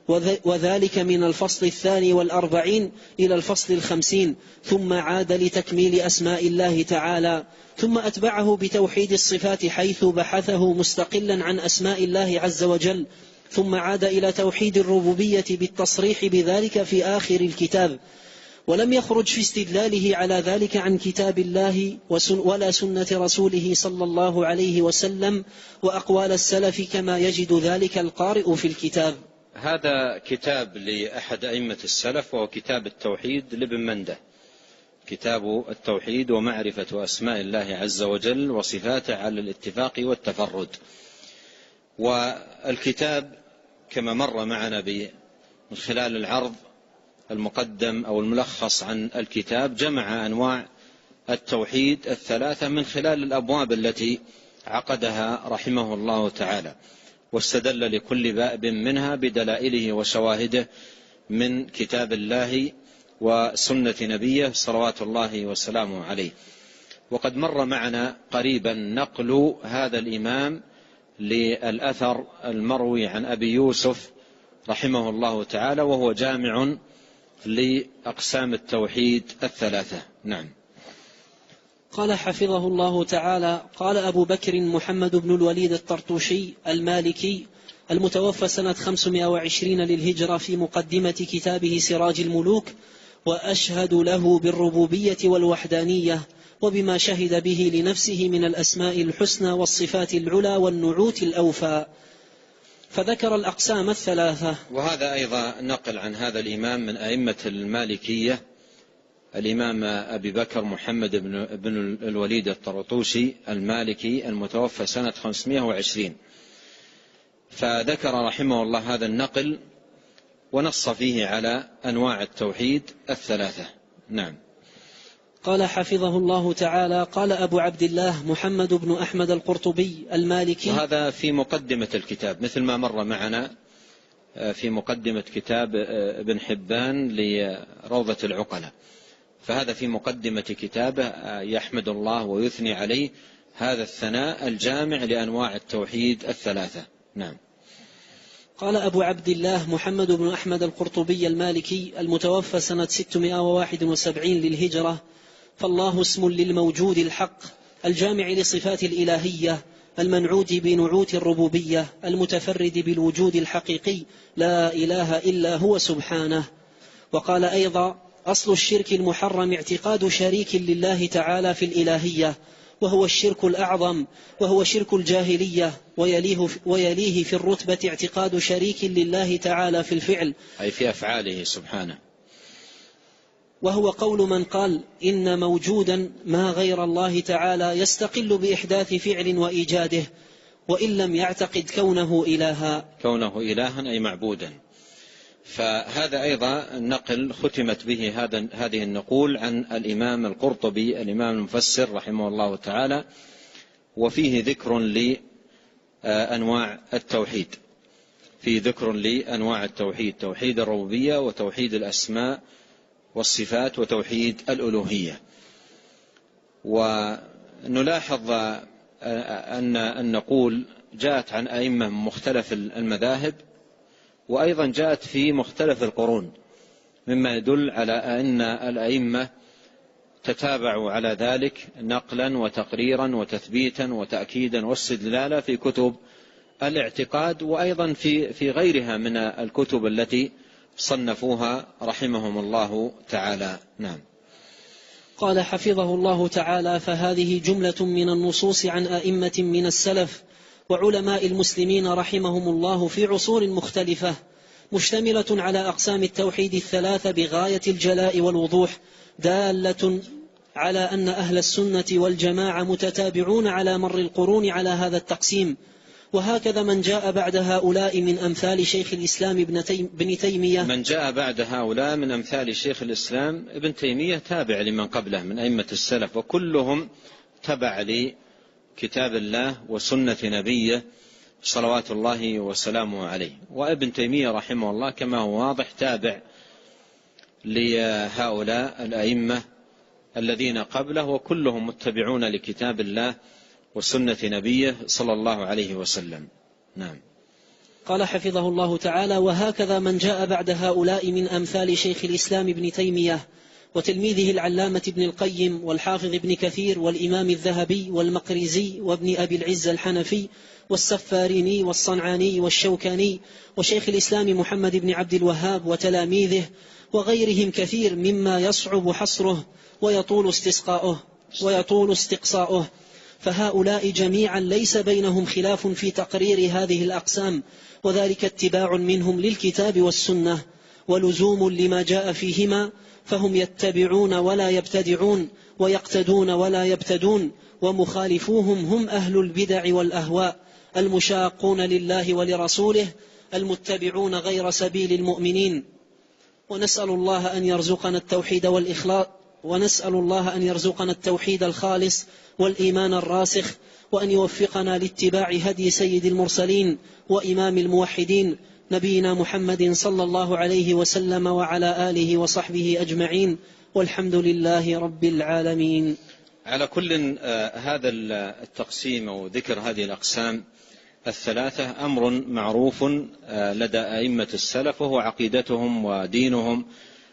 وذلك من الفصل الثاني والأربعين إلى الفصل الخمسين، ثم عاد لتكميل أسماء الله تعالى، ثم أتبعه بتوحيد الصفات حيث بحثه مستقلا عن أسماء الله عز وجل، ثم عاد إلى توحيد الربوبية بالتصريح بذلك في آخر الكتاب. ولم يخرج في استدلاله على ذلك عن كتاب الله ولا سنة رسوله صلى الله عليه وسلم وأقوال السلف كما يجد ذلك القارئ في الكتاب. هذا كتاب لأحد أئمة السلف، وهو كتاب التوحيد لابن مندى، كتاب التوحيد ومعرفة أسماء الله عز وجل وصفاته على الاتفاق والتفرد. والكتاب كما مر معنا من خلال العرض المقدم أو الملخص عن الكتاب جمع أنواع التوحيد الثلاثة من خلال الأبواب التي عقدها رحمه الله تعالى، واستدل لكل باب منها بدلائله وشواهده من كتاب الله وسنة نبيه صلوات الله وسلامه عليه. وقد مر معنا قريبا نقل هذا الإمام للأثر المروي عن أبي يوسف رحمه الله تعالى، وهو جامع لأقسام التوحيد الثلاثة. نعم. قال حفظه الله تعالى: قال أبو بكر محمد بن الوليد الطرطوشي المالكي المتوفى سنة خمسمائة وعشرين للهجرة في مقدمة كتابه سراج الملوك: وأشهد له بالربوبية والوحدانية وبما شهد به لنفسه من الأسماء الحسنى والصفات العلى والنعوت الأوفى. فذكر الأقسام الثلاثة. وهذا أيضا نقل عن هذا الإمام من أئمة المالكية، الإمام أبي بكر محمد بن الوليد الطرطوشي المالكي المتوفى سنة خمسمائة وعشرين. فذكر رحمه الله هذا النقل ونص فيه على أنواع التوحيد الثلاثة. نعم. قال حفظه الله تعالى: قال أبو عبد الله محمد بن أحمد القرطبي المالكي. وهذا في مقدمة الكتاب مثل ما مر معنا في مقدمة كتاب ابن حبان لروضة العقلاء، فهذا في مقدمة كتابه يحمد الله ويثني عليه هذا الثناء الجامع لأنواع التوحيد الثلاثة. نعم. قال أبو عبد الله محمد بن أحمد القرطبي المالكي المتوفى سنة ستمائة وواحد وسبعين للهجرة: فالله اسم للموجود الحق الجامع لصفات الإلهية المنعوت بنعوت الربوبية المتفرد بالوجود الحقيقي لا إله إلا هو سبحانه. وقال أيضا: أصل الشرك المحرم اعتقاد شريك لله تعالى في الإلهية، وهو الشرك الأعظم، وهو شرك الجاهلية، ويليه, ويليه في الرتبة اعتقاد شريك لله تعالى في الفعل، أي في أفعاله سبحانه، وهو قول من قال إن موجودا ما غير الله تعالى يستقل بإحداث فعل وإيجاده، وإن لم يعتقد كونه إلها. كونه إلها أي معبودا. فهذا أيضا النقل ختمت به هذا هذه النقول عن الإمام القرطبي الإمام المفسر رحمه الله تعالى، وفيه ذكر لأنواع التوحيد، في ذكر لأنواع التوحيد: توحيد الربوبية، وتوحيد الأسماء والصفات، وتوحيد الألوهية. ونلاحظ أن النقول جاءت عن أئمة مختلف المذاهب، وأيضا جاءت في مختلف القرون، مما يدل على أن الأئمة تتابعوا على ذلك نقلا وتقريرا وتثبيتا وتأكيدا واستدلالا في كتب الاعتقاد، وأيضا في في غيرها من الكتب التي صنفوها رحمهم الله تعالى. نعم. قال حفظه الله تعالى: فهذه جملة من النصوص عن أئمة من السلف وعلماء المسلمين رحمهم الله في عصور مختلفة، مشتملة على أقسام التوحيد الثلاثة بغاية الجلاء والوضوح، دالة على أن أهل السنة والجماعة متتابعون على مر القرون على هذا التقسيم. وهكذا من جاء بعد هؤلاء من أمثال شيخ الإسلام ابن تيمية من جاء بعد هؤلاء من أمثال شيخ الإسلام ابن تيمية تابع لمن قبله من أئمة السلف، وكلهم تبع لكتاب الله وسنة نبيه صلوات الله وسلامه عليه. وابن تيمية رحمه الله كما هو واضح تابع لهؤلاء الأئمة الذين قبله، وكلهم متبعون لكتاب الله وسنة نبيه صلى الله عليه وسلم. نعم. قال حفظه الله تعالى: وهكذا من جاء بعد هؤلاء من أمثال شيخ الإسلام ابن تيمية وتلميذه العلامة ابن القيم والحافظ ابن كثير والإمام الذهبي والمقريزي وابن أبي العز الحنفي والسفاريني والصنعاني والشوكاني وشيخ الإسلام محمد بن عبد الوهاب وتلاميذه وغيرهم كثير مما يصعب حصره ويطول استسقاؤه ويطول استقصاؤه. فهؤلاء جميعا ليس بينهم خلاف في تقرير هذه الأقسام، وذلك اتباع منهم للكتاب والسنة ولزوم لما جاء فيهما، فهم يتبعون ولا يبتدعون ويقتدون ولا يبتدون، ومخالفوهم هم أهل البدع والأهواء المشاقون لله ولرسوله المتبعون غير سبيل المؤمنين. ونسأل الله أن يرزقنا التوحيد والإخلاص ونسأل الله أن يرزقنا التوحيد الخالص والإيمان الراسخ، وأن يوفقنا لاتباع هدي سيد المرسلين وإمام الموحدين نبينا محمد صلى الله عليه وسلم وعلى آله وصحبه أجمعين، والحمد لله رب العالمين. على كل هذا التقسيم وذكر هذه الأقسام الثلاثة أمر معروف لدى أئمة السلف، وهو عقيدتهم ودينهم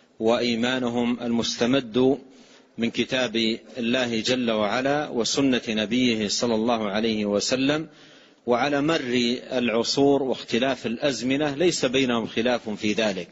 وإيمانهم المستمد من كتاب الله جل وعلا وسنة نبيه صلى الله عليه وسلم. وعلى مر العصور واختلاف الأزمنة ليس بينهم خلاف في ذلك،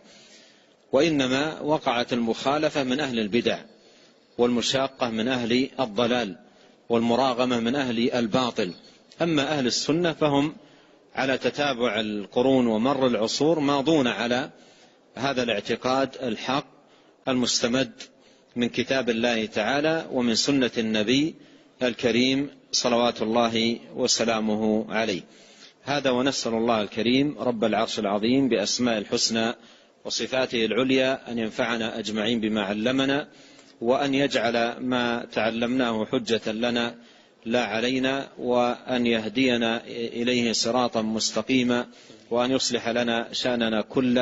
وإنما وقعت المخالفة من أهل البدع، والمشاقة من أهل الضلال، والمراغمة من أهل الباطل. أما أهل السنة فهم على تتابع القرون ومر العصور ماضون على هذا الاعتقاد الحق المستمد من كتاب الله تعالى ومن سنة النبي الكريم صلوات الله وسلامه عليه. هذا، ونسأل الله الكريم رب العرش العظيم بأسماء الحسنى وصفاته العليا أن ينفعنا أجمعين بما علمنا، وأن يجعل ما تعلمناه حجة لنا لا علينا، وأن يهدينا إليه صراطا مستقيما، وأن يصلح لنا شأننا كله،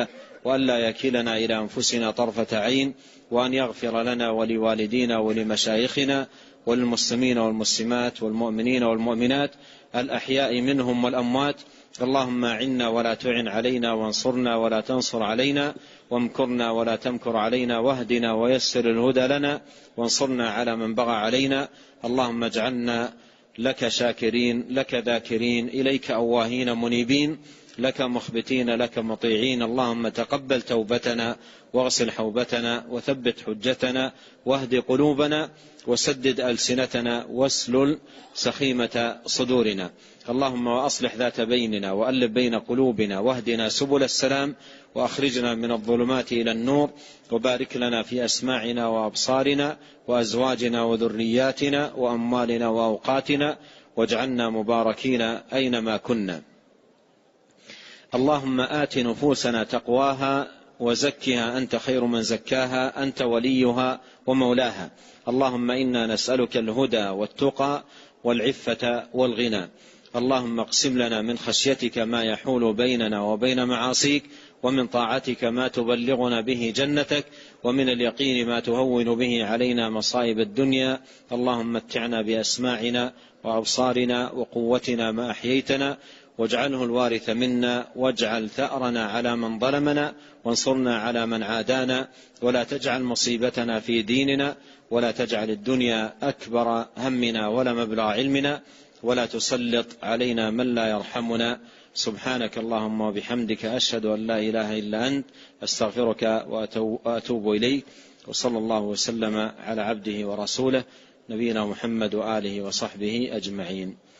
وأن لا يكلنا إلى أنفسنا طرفة عين، وأن يغفر لنا ولوالدينا ولمشايخنا وللمسلمين والمسلمات والمؤمنين والمؤمنات الأحياء منهم والأموات. اللهم أعنا ولا تعن علينا، وانصرنا ولا تنصر علينا، وامكرنا ولا تمكر علينا، واهدنا ويسر الهدى لنا، وانصرنا على من بغى علينا. اللهم اجعلنا لك شاكرين، لك ذاكرين، إليك أواهين منيبين، لك مخبتين، لك مطيعين. اللهم تقبل توبتنا، واغسل حوبتنا، وثبت حجتنا، واهد قلوبنا، وسدد ألسنتنا، واسلل سخيمة صدورنا. اللهم وأصلح ذات بيننا، وألف بين قلوبنا، واهدنا سبل السلام، وأخرجنا من الظلمات إلى النور، وبارك لنا في أسماعنا وأبصارنا وأزواجنا وذرياتنا وأموالنا وأوقاتنا، واجعلنا مباركين أينما كنا. اللهم آت نفوسنا تقواها وزكها أنت خير من زكاها، أنت وليها ومولاها. اللهم إنا نسألك الهدى والتقى والعفة والغنى. اللهم اقسم لنا من خشيتك ما يحول بيننا وبين معاصيك، ومن طاعتك ما تبلغنا به جنتك، ومن اليقين ما تهون به علينا مصائب الدنيا. اللهم متعنا بأسماعنا وأبصارنا وقوتنا ما أحييتنا، واجعله الوارث منا، واجعل ثأرنا على من ظلمنا، وانصرنا على من عادانا، ولا تجعل مصيبتنا في ديننا، ولا تجعل الدنيا أكبر همنا ولا مبلغ علمنا، ولا تسلط علينا من لا يرحمنا. سبحانك اللهم وبحمدك، أشهد أن لا إله إلا أنت، أستغفرك وأتوب إليك. وصلى الله وسلم على عبده ورسوله نبينا محمد وآله وصحبه أجمعين.